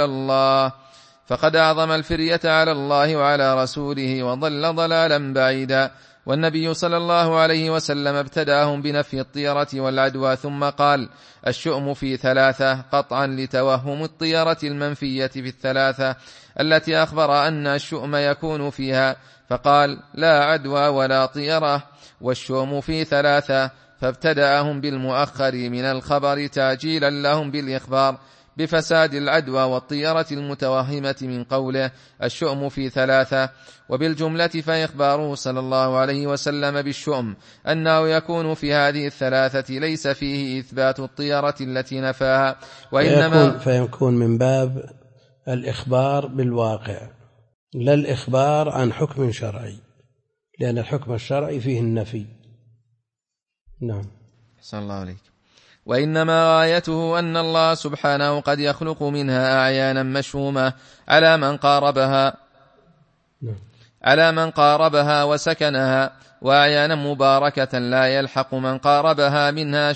على الله وعلى رسوله وضل ضلالا بعيدا. والنبي صلى الله عليه وسلم ابتداهم بنفي الطيرة والعدوى، ثم قال: الشؤم في ثلاثة، قطعا لتوهم الطيرة المنفية في الثلاثة التي أخبر أن الشؤم يكون فيها، فقال: لا عدوى ولا طيرة، والشؤم في ثلاثة، فابتدأهم بالمؤخر من الخبر تعجيلا لهم بالإخبار بفساد العدوى والطيرة المتوهمة من قوله: الشؤم في ثلاثة. وبالجملة فإخباره صلى الله عليه وسلم بالشؤم أنه يكون في هذه الثلاثة ليس فيه إثبات الطيرة التي نفاها، وإنما فيكون من باب الإخبار بالواقع، لا الإخبار عن حكم شرعي، لأن الحكم الشرعي فيه النفي. نعم. صلى الله عليك. وإنما غايته أن الله سبحانه قد يخلق منها أعيانا مشهومة على من قاربها على من قاربها وسكنها، وأعيانا مباركة لا يلحق من قاربها منها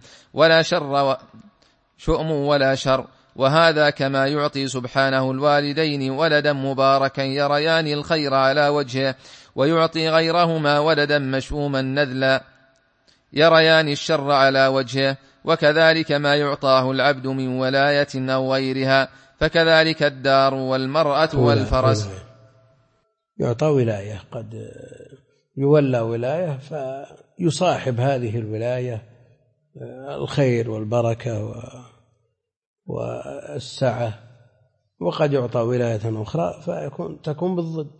شؤم ولا شر. وهذا كما يعطي سبحانه الوالدين ولدا مباركا يريان الخير على وجهه، ويعطي غيرهما ولدا مشؤوما نذلا يريان الشر على وجهه، وكذلك ما يعطاه العبد من ولاية أو غيرها، فكذلك الدار والمرأة والفرس. يعطى ولاية، قد يولى ولاية فيصاحب هذه الولاية الخير والبركة والسعة، وقد يعطى ولاية أخرى تكون بالضد.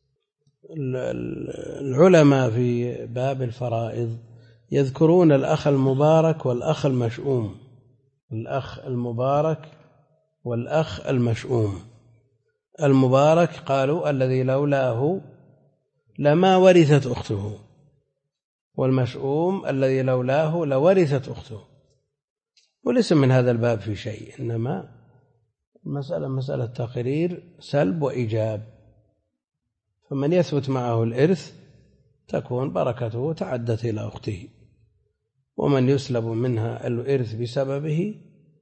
العلماء في باب الفرائض يذكرون الأخ المبارك والأخ المشؤوم، الأخ المبارك والأخ المشؤوم. المبارك قالوا الذي لولاه لما ورثت أخته، والمشؤوم الذي لولاه لورثت أخته. وليس من هذا الباب في شيء، إنما مسألة تقرير سلب وإيجاب، فمن يثبت معه الإرث تكون بركته تعدت إلى أخته، ومن يسلب منها الإرث بسببه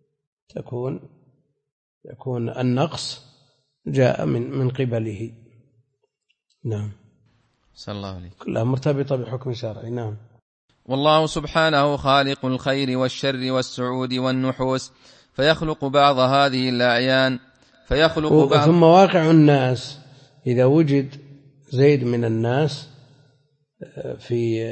يكون النقص جاء من قبله. نعم، صلى الله عليه، كلها مرتبطة بحكم شرعي. نعم. والله سبحانه خالق الخير والشر والسعود والنحوس، فيخلق بعض هذه الأعيان ثم واقع الناس إذا وجد زيد من الناس في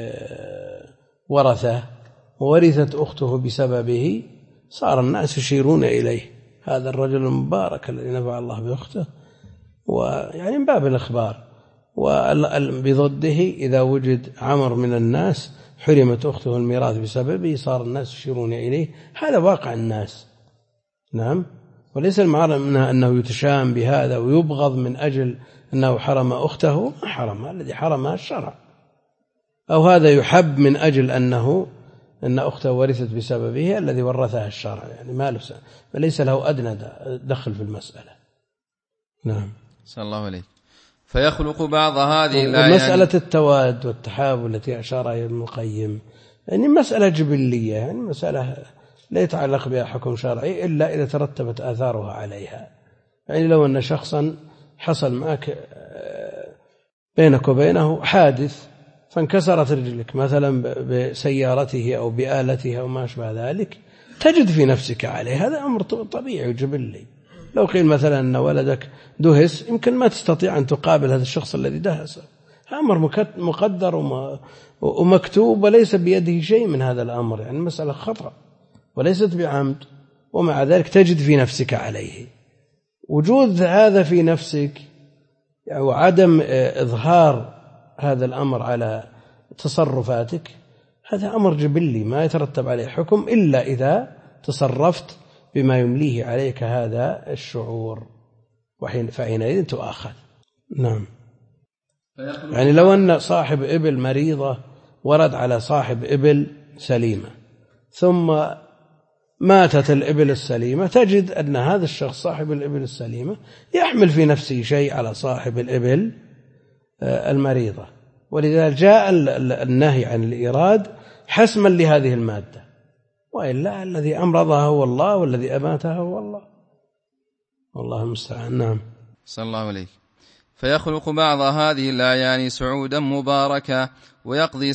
ورثة وورثت أخته بسببه، صار الناس يشيرون إليه، هذا الرجل المبارك الذي نفع الله بأخته، ويعني من باب الإخبار. وبضده إذا وجد عمر من الناس حرمت أخته الميراث بسببه، صار الناس يشيرون إليه، هذا واقع الناس. نعم. وليس المعنى منها أنه يتشام بهذا ويبغض من أجل أنه حرم أخته، ما حرمها، الذي حرمها الشرع، أو هذا يحب من أجل أن أخته ورثت بسببه الذي ورثها الشرع، يعني ما له فليس له أدنى دخل في المسألة. نعم، صلى الله عليه. فيخلق بعض هذه الآيات. مسألة التواد والتحاب التي أشار إليها ابن القيم يعني مسألة جبلية، يعني مسألة لا يتعلق بها حكم شرعي إلا إذا ترتبت آثارها عليها. يعني لو أن شخصا حصل معك بينك وبينه حادث فانكسرت رجلك مثلا بسيارته أو بآلته أو ما أشبه ذلك، تجد في نفسك عليه، هذا أمر طبيعي وجبلي. لو قيل مثلا أن ولدك دهس، يمكن ما تستطيع أن تقابل هذا الشخص الذي دهسه، أمر مقدر ومكتوب وليس بيده شيء من هذا الأمر، يعني مسألة خطأ وليست بعمد، ومع ذلك تجد في نفسك عليه. وجود هذا في نفسك وعدم إظهار هذا الأمر على تصرفاتك، هذا أمر جبلي ما يترتب عليه حكم إلا إذا تصرفت بما يمليه عليك هذا الشعور، فحينئذ تؤاخذ. نعم. يعني لو أن صاحب إبل مريضة ورد على صاحب إبل سليمة ثم ماتت الإبل السليمة، تجد أن هذا الشخص صاحب الإبل السليمة يحمل في نفسه شيء على صاحب الإبل المريضة، ولذلك جاء النهي عن الإيراد حسما لهذه المادة، وإلا الذي أمرضها هو الله والذي أماتها هو الله، والله المستعان. نعم، صلى الله عليه. فيخلق بعض هذه الأعيان سعودا مباركة، ويقضي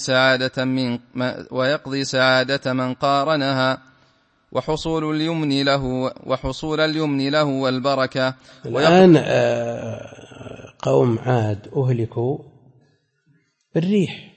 سعادة من قارنها، وحصول اليمن له والبركة. الآن قوم عاد أهلكوا بالريح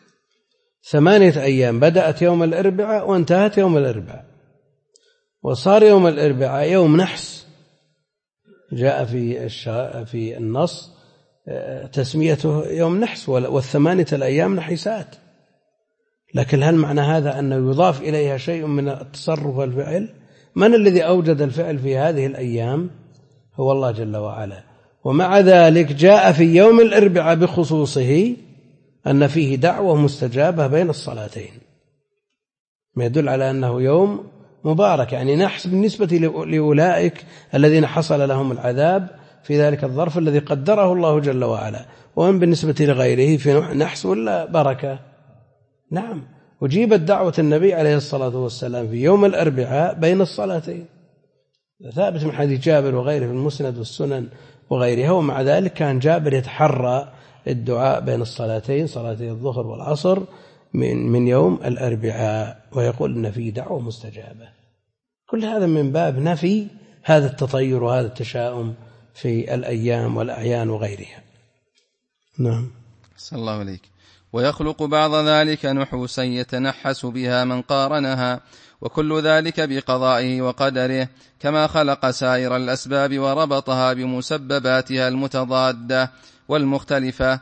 8 أيام، بدأت يوم الأربعاء وانتهت يوم الأربعاء، وصار يوم الأربعاء يوم نحس، جاء في النص تسميته يوم نحس، وال8 الأيام نحسات. لكن هل معنى هذا أنه يضاف إليها شيء من التصرف والفعل؟ من الذي أوجد الفعل في هذه الأيام؟ هو الله جل وعلا. ومع ذلك جاء في يوم الأربعاء بخصوصه أن فيه دعوة مستجابة بين الصلاتين، ما يدل على أنه يوم مبارك، يعني نحس بالنسبة لأولئك الذين حصل لهم العذاب في ذلك الظرف الذي قدره الله جل وعلا. ومن بالنسبة لغيره في نحس ولا بركة؟ نعم. أجيبت دعوة النبي عليه الصلاة والسلام في يوم الأربعاء بين الصلاتين، ثابت من حديث جابر وغيره في المسند والسنن وغيرها. ومع ذلك كان جابر يتحرى الدعاء بين الصلاتين، صلاتي الظهر والعصر، من يوم الأربعاء، ويقول إن فيه دعوة مستجابة. كل هذا من باب نفي هذا التطير وهذا التشاؤم في الأيام والأعيان وغيرها. نعم. صلى الله عليك. ويخلق بعض ذلك نحوسا يتنحس بها من قارنها، وكل ذلك بقضائه وقدره، كما خلق سائر الأسباب وربطها بمسبباتها المتضادة والمختلفة.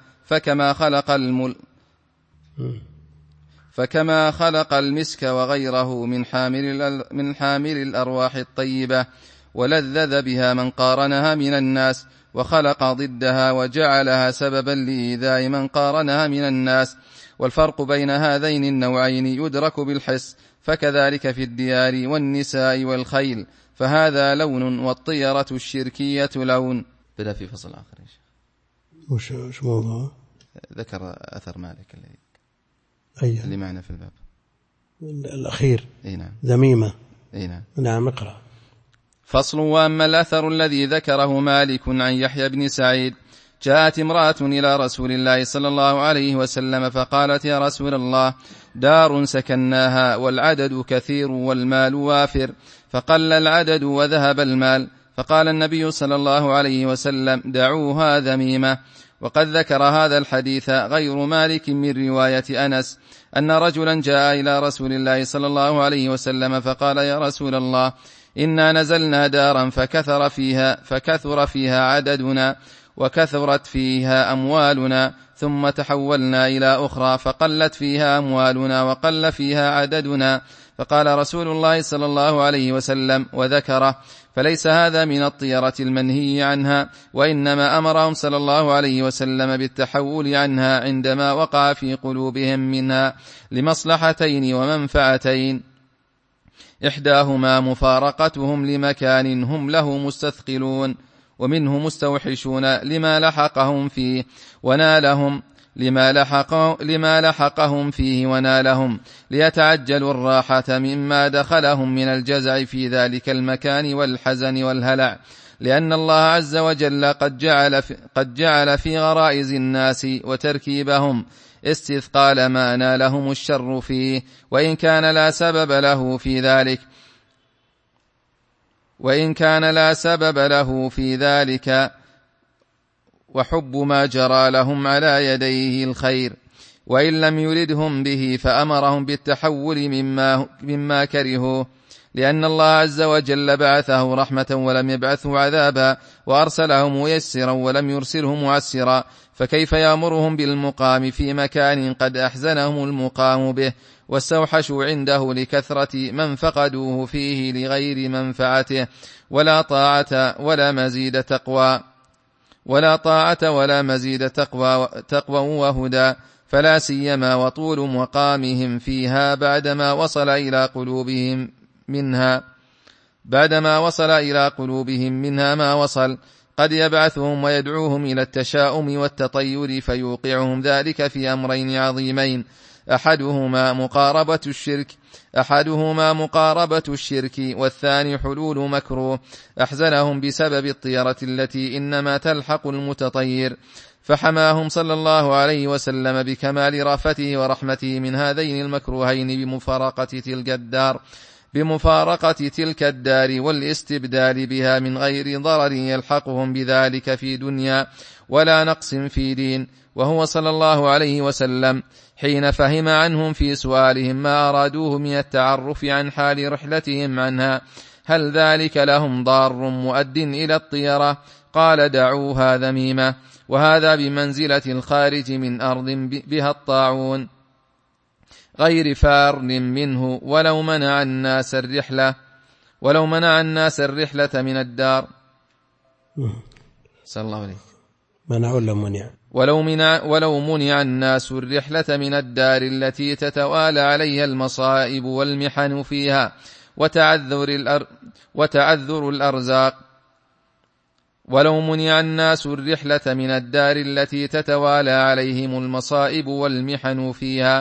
فكما خلق المسك وغيره من حامل الأرواح الطيبة ولذذ بها من قارنها من الناس، وخلق ضدها وجعلها سببا لإيذاء من قارنها من الناس. والفرق بين هذين النوعين يدرك بالحس، فكذلك في الديار والنساء والخيل، فهذا لون، والطيرة الشركية لون. بدأ في فصل آخر يا شيخ. وش موضوع؟ ذكر أثر مالك أيه؟ اللي معنا في الباب الأخير. نعم. ذميمة. نعم. نعم. اقرأ. فصل. وأما الأثر الذي ذكره مالك عن يحيى بن سعيد: جاءت امرأة إلى رسول الله صلى الله عليه وسلم فقالت: يا رسول الله، دار سكناها والعدد كثير والمال وافر، فقل العدد وذهب المال. فقال النبي صلى الله عليه وسلم: دعوها ذميمة. وقد ذكر هذا الحديث غير مالك من رواية أنس أن رجلا جاء إلى رسول الله صلى الله عليه وسلم فقال: يا رسول الله، إنا نزلنا دارا فكثر فيها عددنا وكثرت فيها أموالنا، ثم تحولنا إلى أخرى فقلت فيها أموالنا وقل فيها عددنا. فقال رسول الله صلى الله عليه وسلم وذكره: فليس هذا من الطيرة المنهي عنها، وإنما أمرهم صلى الله عليه وسلم بالتحول عنها عندما وقع في قلوبهم منها لمصلحتين ومنفعتين: إحداهما مفارقتهم لمكان هم له مستثقلون، ومنه مستوحشون لما لحقهم فيه ونالهم ليتعجلوا الراحة مما دخلهم من الجزع في ذلك المكان والحزن والهلع، لأن الله عز وجل قد جعل في غرائز الناس وتركيبهم استثقال ما نالهم الشر فيه، وإن كان لا سبب له في ذلك وحب ما جرى لهم على يديه الخير، وإن لم يردهم به فأمرهم بالتحول مما كرهوا، لأن الله عز وجل بعثه رحمة ولم يبعثه عذابا، وأرسله ميسرا ولم يرسله معسرا، فكيف يأمرهم بالمقام في مكان قد أحزنهم المقام به واستوحشوا عنده لكثرة من فقدوه فيه لغير منفعته، ولا طاعة ولا مزيد تقوى وهدى، فلا سيما وطول مقامهم فيها بعدما وصل إلى قلوبهم منها ما وصل، قد يبعثهم ويدعوهم إلى التشاؤم والتطير، فيوقعهم ذلك في أمرين عظيمين: أحدهما مقاربة الشرك، والثاني حلول مكروه أحزنهم بسبب الطيرة التي إنما تلحق المتطير. فحماهم صلى الله عليه وسلم بكمال رأفته ورحمته من هذين المكروهين بمفارقة تلك الدار والاستبدال بها من غير ضرر يلحقهم بذلك في دنيا ولا نقص في دين. وهو صلى الله عليه وسلم حين فهم عنهم في سؤالهم ما أرادوه من التعرف عن حال رحلتهم عنها هل ذلك لهم ضار مؤد إلى الطيرة، قال: دعوها ذميمة. وهذا بمنزلة الخارج من أرض بها الطاعون غير فار منه ولو منع الناس الرحلة من الدار. صلى الله عليه. ولو منع الناس الرحلة من الدار التي تتوالى عليها المصائب والمحن فيها وتعذر الأرزاق ولو منع الناس الرحلة من الدار التي تتوالى عليهم المصائب والمحن فيها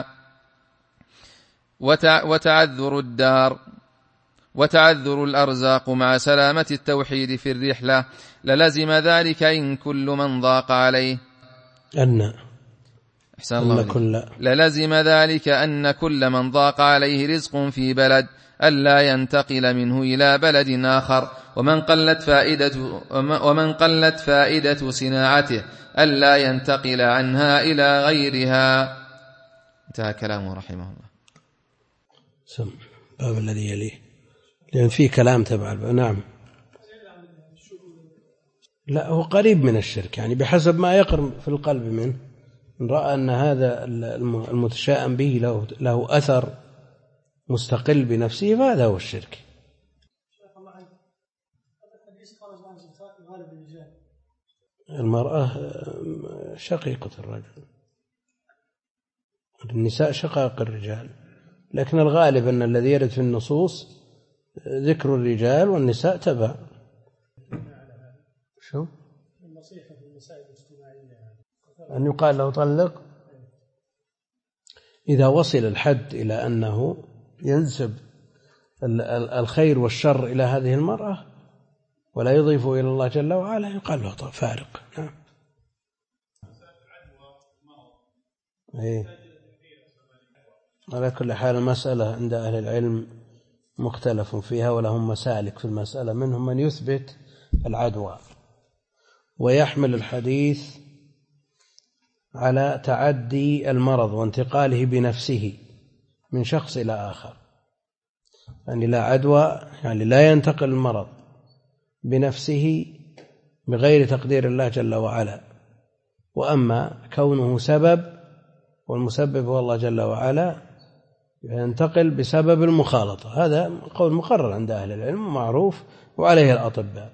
وتعذر الأرزاق مع سلامة التوحيد في الرحلة للزم ذلك إن كل من ضاق عليه للزم ذلك أن كل من ضاق عليه رزق في بلد ألا ينتقل منه إلى بلد آخر، ومن قلت فائدة صناعته ألا ينتقل عنها إلى غيرها. انتهى كلامه رحمه الله. باب الذي يليه لأن فيه كلام تبع نعم. لا هو قريب من الشرك، يعني بحسب ما يقر في القلب منه. إن رأى أن هذا المتشائم به له أثر مستقل بنفسه فهذا هو الشرك. المرأة شقيقة الرجل، النساء شقائق الرجال، لكن الغالب أن الذي يرد في النصوص ذكر الرجال والنساء تبع. شو النصيحة في المسائل الاجتماعية أن يقال له طلق إذا وصل الحد إلى أنه ينسب الخير والشر إلى هذه المرأة ولا يضيفه إلى الله جل وعلا يقال له فارق. نعم. على كل حال المسألة عند أهل العلم مختلف فيها ولهم مسالك في المسألة، منهم من يثبت العدوى ويحمل الحديث على تعدي المرض وانتقاله بنفسه من شخص إلى آخر، يعني لا عدوى، يعني لا ينتقل المرض بنفسه بغير تقدير الله جل وعلا، وأما كونه سبب والمسبب هو الله جل وعلا ينتقل بسبب المخالطة. هذا قول مقرر عند أهل العلم معروف وعليه الأطباء،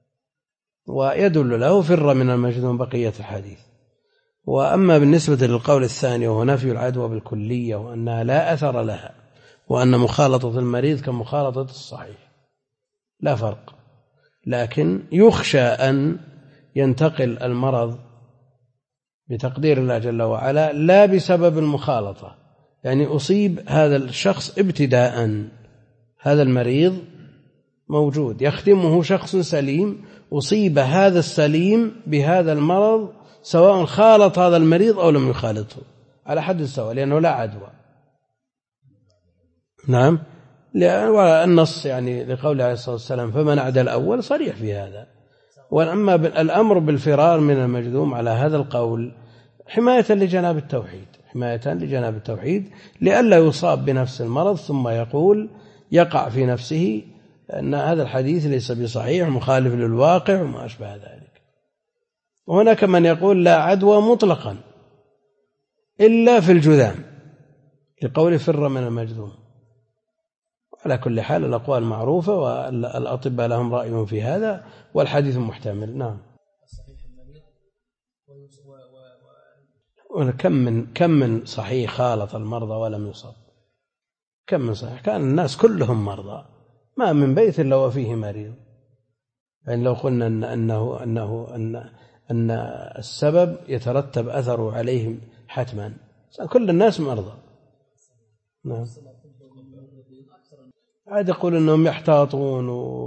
ويدل له فر من المجذوم بقية الحديث. وأما بالنسبة للقول الثاني وهو نفي العدوى بالكلية وأنها لا أثر لها وأن مخالطة المريض كمخالطة الصحيح لا فرق، لكن يخشى أن ينتقل المرض بتقدير الله جل وعلا لا بسبب المخالطة، يعني أصيب هذا الشخص ابتداء، هذا المريض موجود يخدمه شخص سليم، أصيب هذا السليم بهذا المرض سواء خالط هذا المريض أو لم يخالطه على حد السواء لأنه لا عدوى. نعم، والنص يعني لقوله عليه الصلاة والسلام فمن عدا الأول صريح في هذا. وأما الأمر بالفرار من المجذوم على هذا القول حماية لجناب التوحيد لئلا يصاب بنفس المرض ثم يقع في نفسه أن هذا الحديث ليس بصحيح مخالف للواقع وما أشبه ذلك. وهناك من يقول لا عدوى مطلقا إلا في الجذام لقول فر من المجذوم. على كل حال الأقوال معروفة والأطباء لهم رأي في هذا والحديث محتمل. نعم. كم من صحيح خالط المرضى ولم يصب، كم من صحيح كان الناس كلهم مرضى ما من بيت إلا وفيه مريض. يعني لو قلنا أن السبب يترتب أثره عليهم حتما، كل الناس مرضى. نعم. عاد يقول أنهم يحتاطون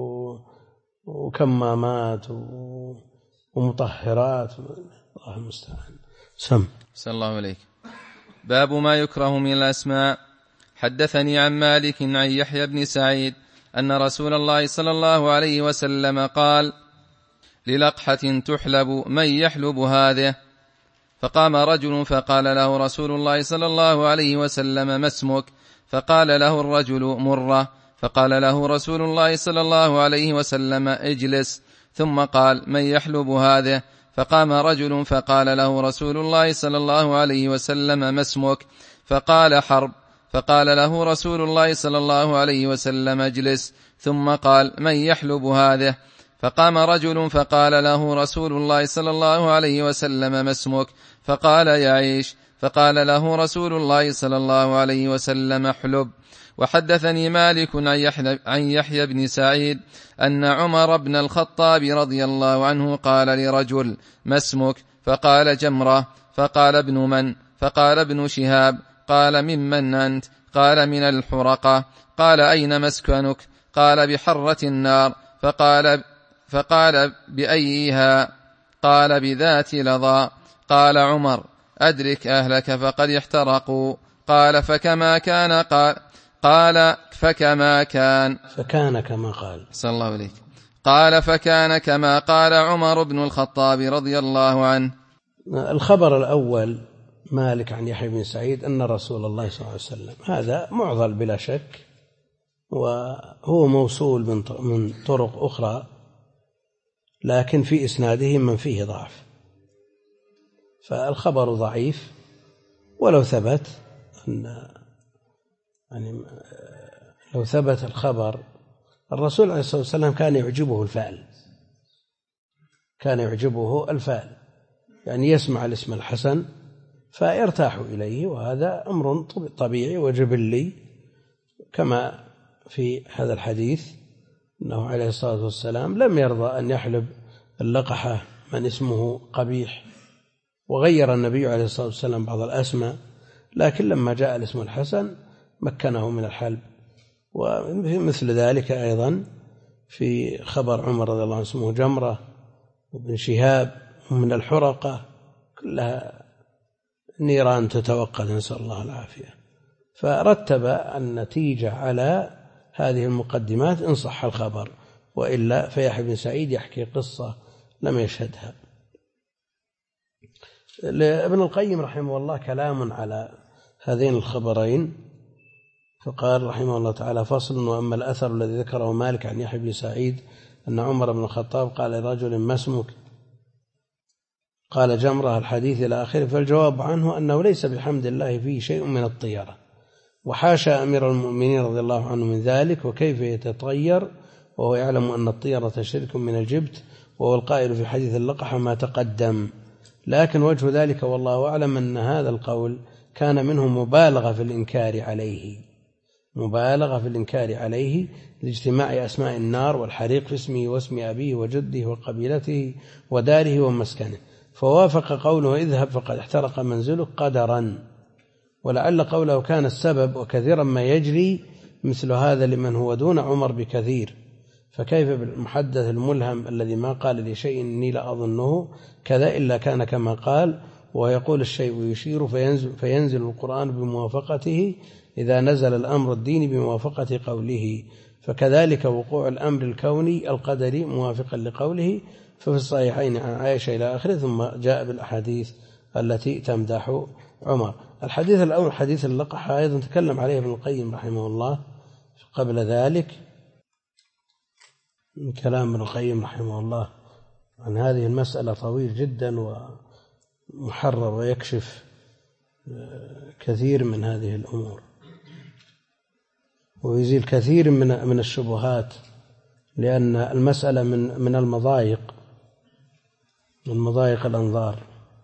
وكمامات ومطهرات، الله المستعان. صلى الله عليك. باب ما يكره من الأسماء. حدثني عن مالك عن يحيى بن سعيد أن رسول الله صلى الله عليه وسلم قال للقحة تحلب من يحلب هذه؟ فقام رجل فقال له رسول الله صلى الله عليه وسلم ما اسمك؟ فقال له الرجل مرة. فقال له رسول الله صلى الله عليه وسلم اجلس. ثم قال من يحلب هذه؟ فقام رجل فقال له رسول الله صلى الله عليه وسلم ما اسمك؟ فقال حرب. فقال له رسول الله صلى الله عليه وسلم اجلس. ثم قال من يحلب هذه؟ فقام رجل فقال له رسول الله صلى الله عليه وسلم ما اسمك؟ فقال يعيش. فقال له رسول الله صلى الله عليه وسلم احلب. وحدثني مالك عن يحيى بن سعيد أن عمر بن الخطاب رضي الله عنه قال لرجل: ما اسمك؟ فقال: جمرة. فقال: ابن من؟ فقال: ابن شهاب. قال: ممن أنت؟ قال: من الحرقة. قال: أين مسكنك؟ قال: بحرة النار. فقال: بأيها؟ قال: بذات لظى. قال عمر: أدرك أهلك فقد احترقوا. قال: فكما كان؟ قال: فكما كان. فكان كما قال. صلى الله عليك. قال: فكان كما قال عمر بن الخطاب رضي الله عنه. الخبر الأول مالك عن يحيى بن سعيد أن رسول الله صلى الله عليه وسلم، هذا معضل بلا شك، وهو موصول من طرق أخرى، لكن في إسناده من فيه ضعف، فالخبر ضعيف. ولو ثبت لو ثبت الخبر، الرسول عليه الصلاة والسلام كان يعجبه الفعل، يعني يسمع الاسم الحسن فيرتاح إليه، وهذا أمر طبيعي وجبلي، كما في هذا الحديث أنه عليه الصلاة والسلام لم يرضى أن يحلب اللقحة من اسمه قبيح، وغير النبي عليه الصلاة والسلام بعض الأسماء، لكن لما جاء الاسم الحسن مكنه من الحلب. ومثل ذلك أيضا في خبر عمر رضي الله عنه اسمه جمرة وابن شهاب ومن الحرقة، كلها نيران تتوقد، نسأل الله العافية. فرتب النتيجة على هذه المقدمات إن صح الخبر، وإلا فيحيى بن سعيد يحكي قصة لم يشهدها. لابن القيم رحمه الله كلام على هذين الخبرين، فقال رحمه الله تعالى: فصل: وأما الأثر الذي ذكره مالك عن يحيى بن سعيد أن عمر بن الخطاب قال لرجل: ما اسمك؟ قال: جمرة، الحديث إلى آخره. فالجواب عنه أنه ليس بحمد الله فيه شيء من الطيرة، وحاشا أمير المؤمنين رضي الله عنه من ذلك، وكيف يتطير وهو يعلم أن الطيرة شرك من الجبت، وهو القائل في حديث اللقحة ما تقدم. لكن وجه ذلك والله أعلم أن هذا القول كان منه مبالغة في الإنكار عليه لاجتماع أسماء النار والحريق في اسمه واسم أبيه وجده وقبيلته وداره ومسكنه، فوافق قوله: اذهب فقد احترق منزلك قدرا. ولعل قوله كان السبب، وكثيرا ما يجري مثل هذا لمن هو دون عمر بكثير، فكيف بالمحدث الملهم الذي ما قال لشيء إني لا أظنه كذا إلا كان كما قال، ويقول الشيء ويشير فينزل القرآن بموافقته إذا نزل الأمر الديني بموافقة قوله، فكذلك وقوع الأمر الكوني القدري موافقا لقوله. ففي الصحيحين عن عائشة إلى آخره، ثم جاء بالأحاديث التي تمدح عمر. الحديث الأول حديث اللقحة أيضا تكلم عليه ابن القيم رحمه الله قبل ذلك، من كلام ابن القيم رحمه الله عن هذه المسألة طويل جدا ومحرر، ويكشف كثير من هذه الأمور، ويزيل كثير من الشبهات، لأن المسألة من المضايق الأنظار.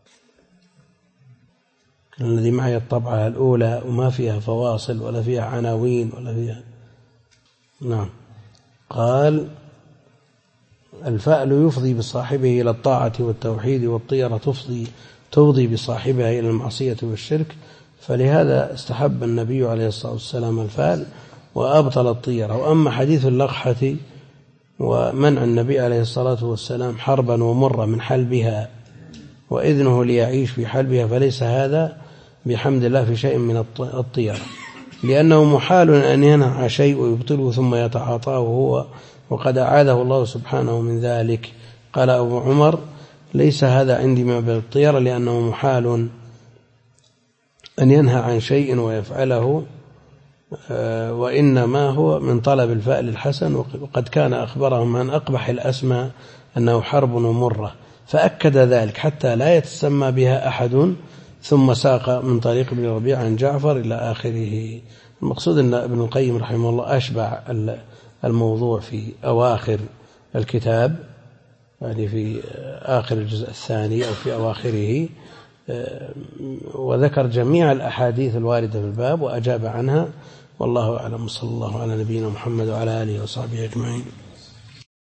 الذي معي الطبعة الأولى وما فيها فواصل ولا فيها عناوين ولا فيها. نعم. قال: الفأل يفضي بصاحبه إلى الطاعة والتوحيد، والطيرة تفضي بصاحبها إلى المعصية والشرك، فلهذا استحب النبي عليه الصلاة والسلام الفأل وأبطل الطيرة. وأما حديث اللقحة ومنع النبي عليه الصلاة والسلام حربا ومرة من حلبها وإذنه ليعيش في حلبها، فليس هذا بحمد الله في شيء من الطيرة، لأنه محال أن ينهى شيء ويبطله ثم يتعاطاه هو، وقد أعاذه الله سبحانه من ذلك. قال أبو عمر: ليس هذا عندي ما بالطيرة، لأنه محال أن ينهى عن شيء ويفعله، وإنما هو من طلب الفأل الحسن. وقد كان أخبرهم عن أقبح الأسماء أنه حرب ومرة، فأكد ذلك حتى لا يتسمى بها أحد، ثم ساق من طريق ابن ربيع عن جعفر إلى آخره. المقصود أن ابن القيم رحمه الله أشبع الموضوع في أواخر الكتاب، يعني في آخر الجزء الثاني أو في أواخره، وذكر جميع الأحاديث الواردة في الباب وأجاب عنها، والله أعلم. صلى الله على نبينا محمد وعلى آله وصحبه أجمعين.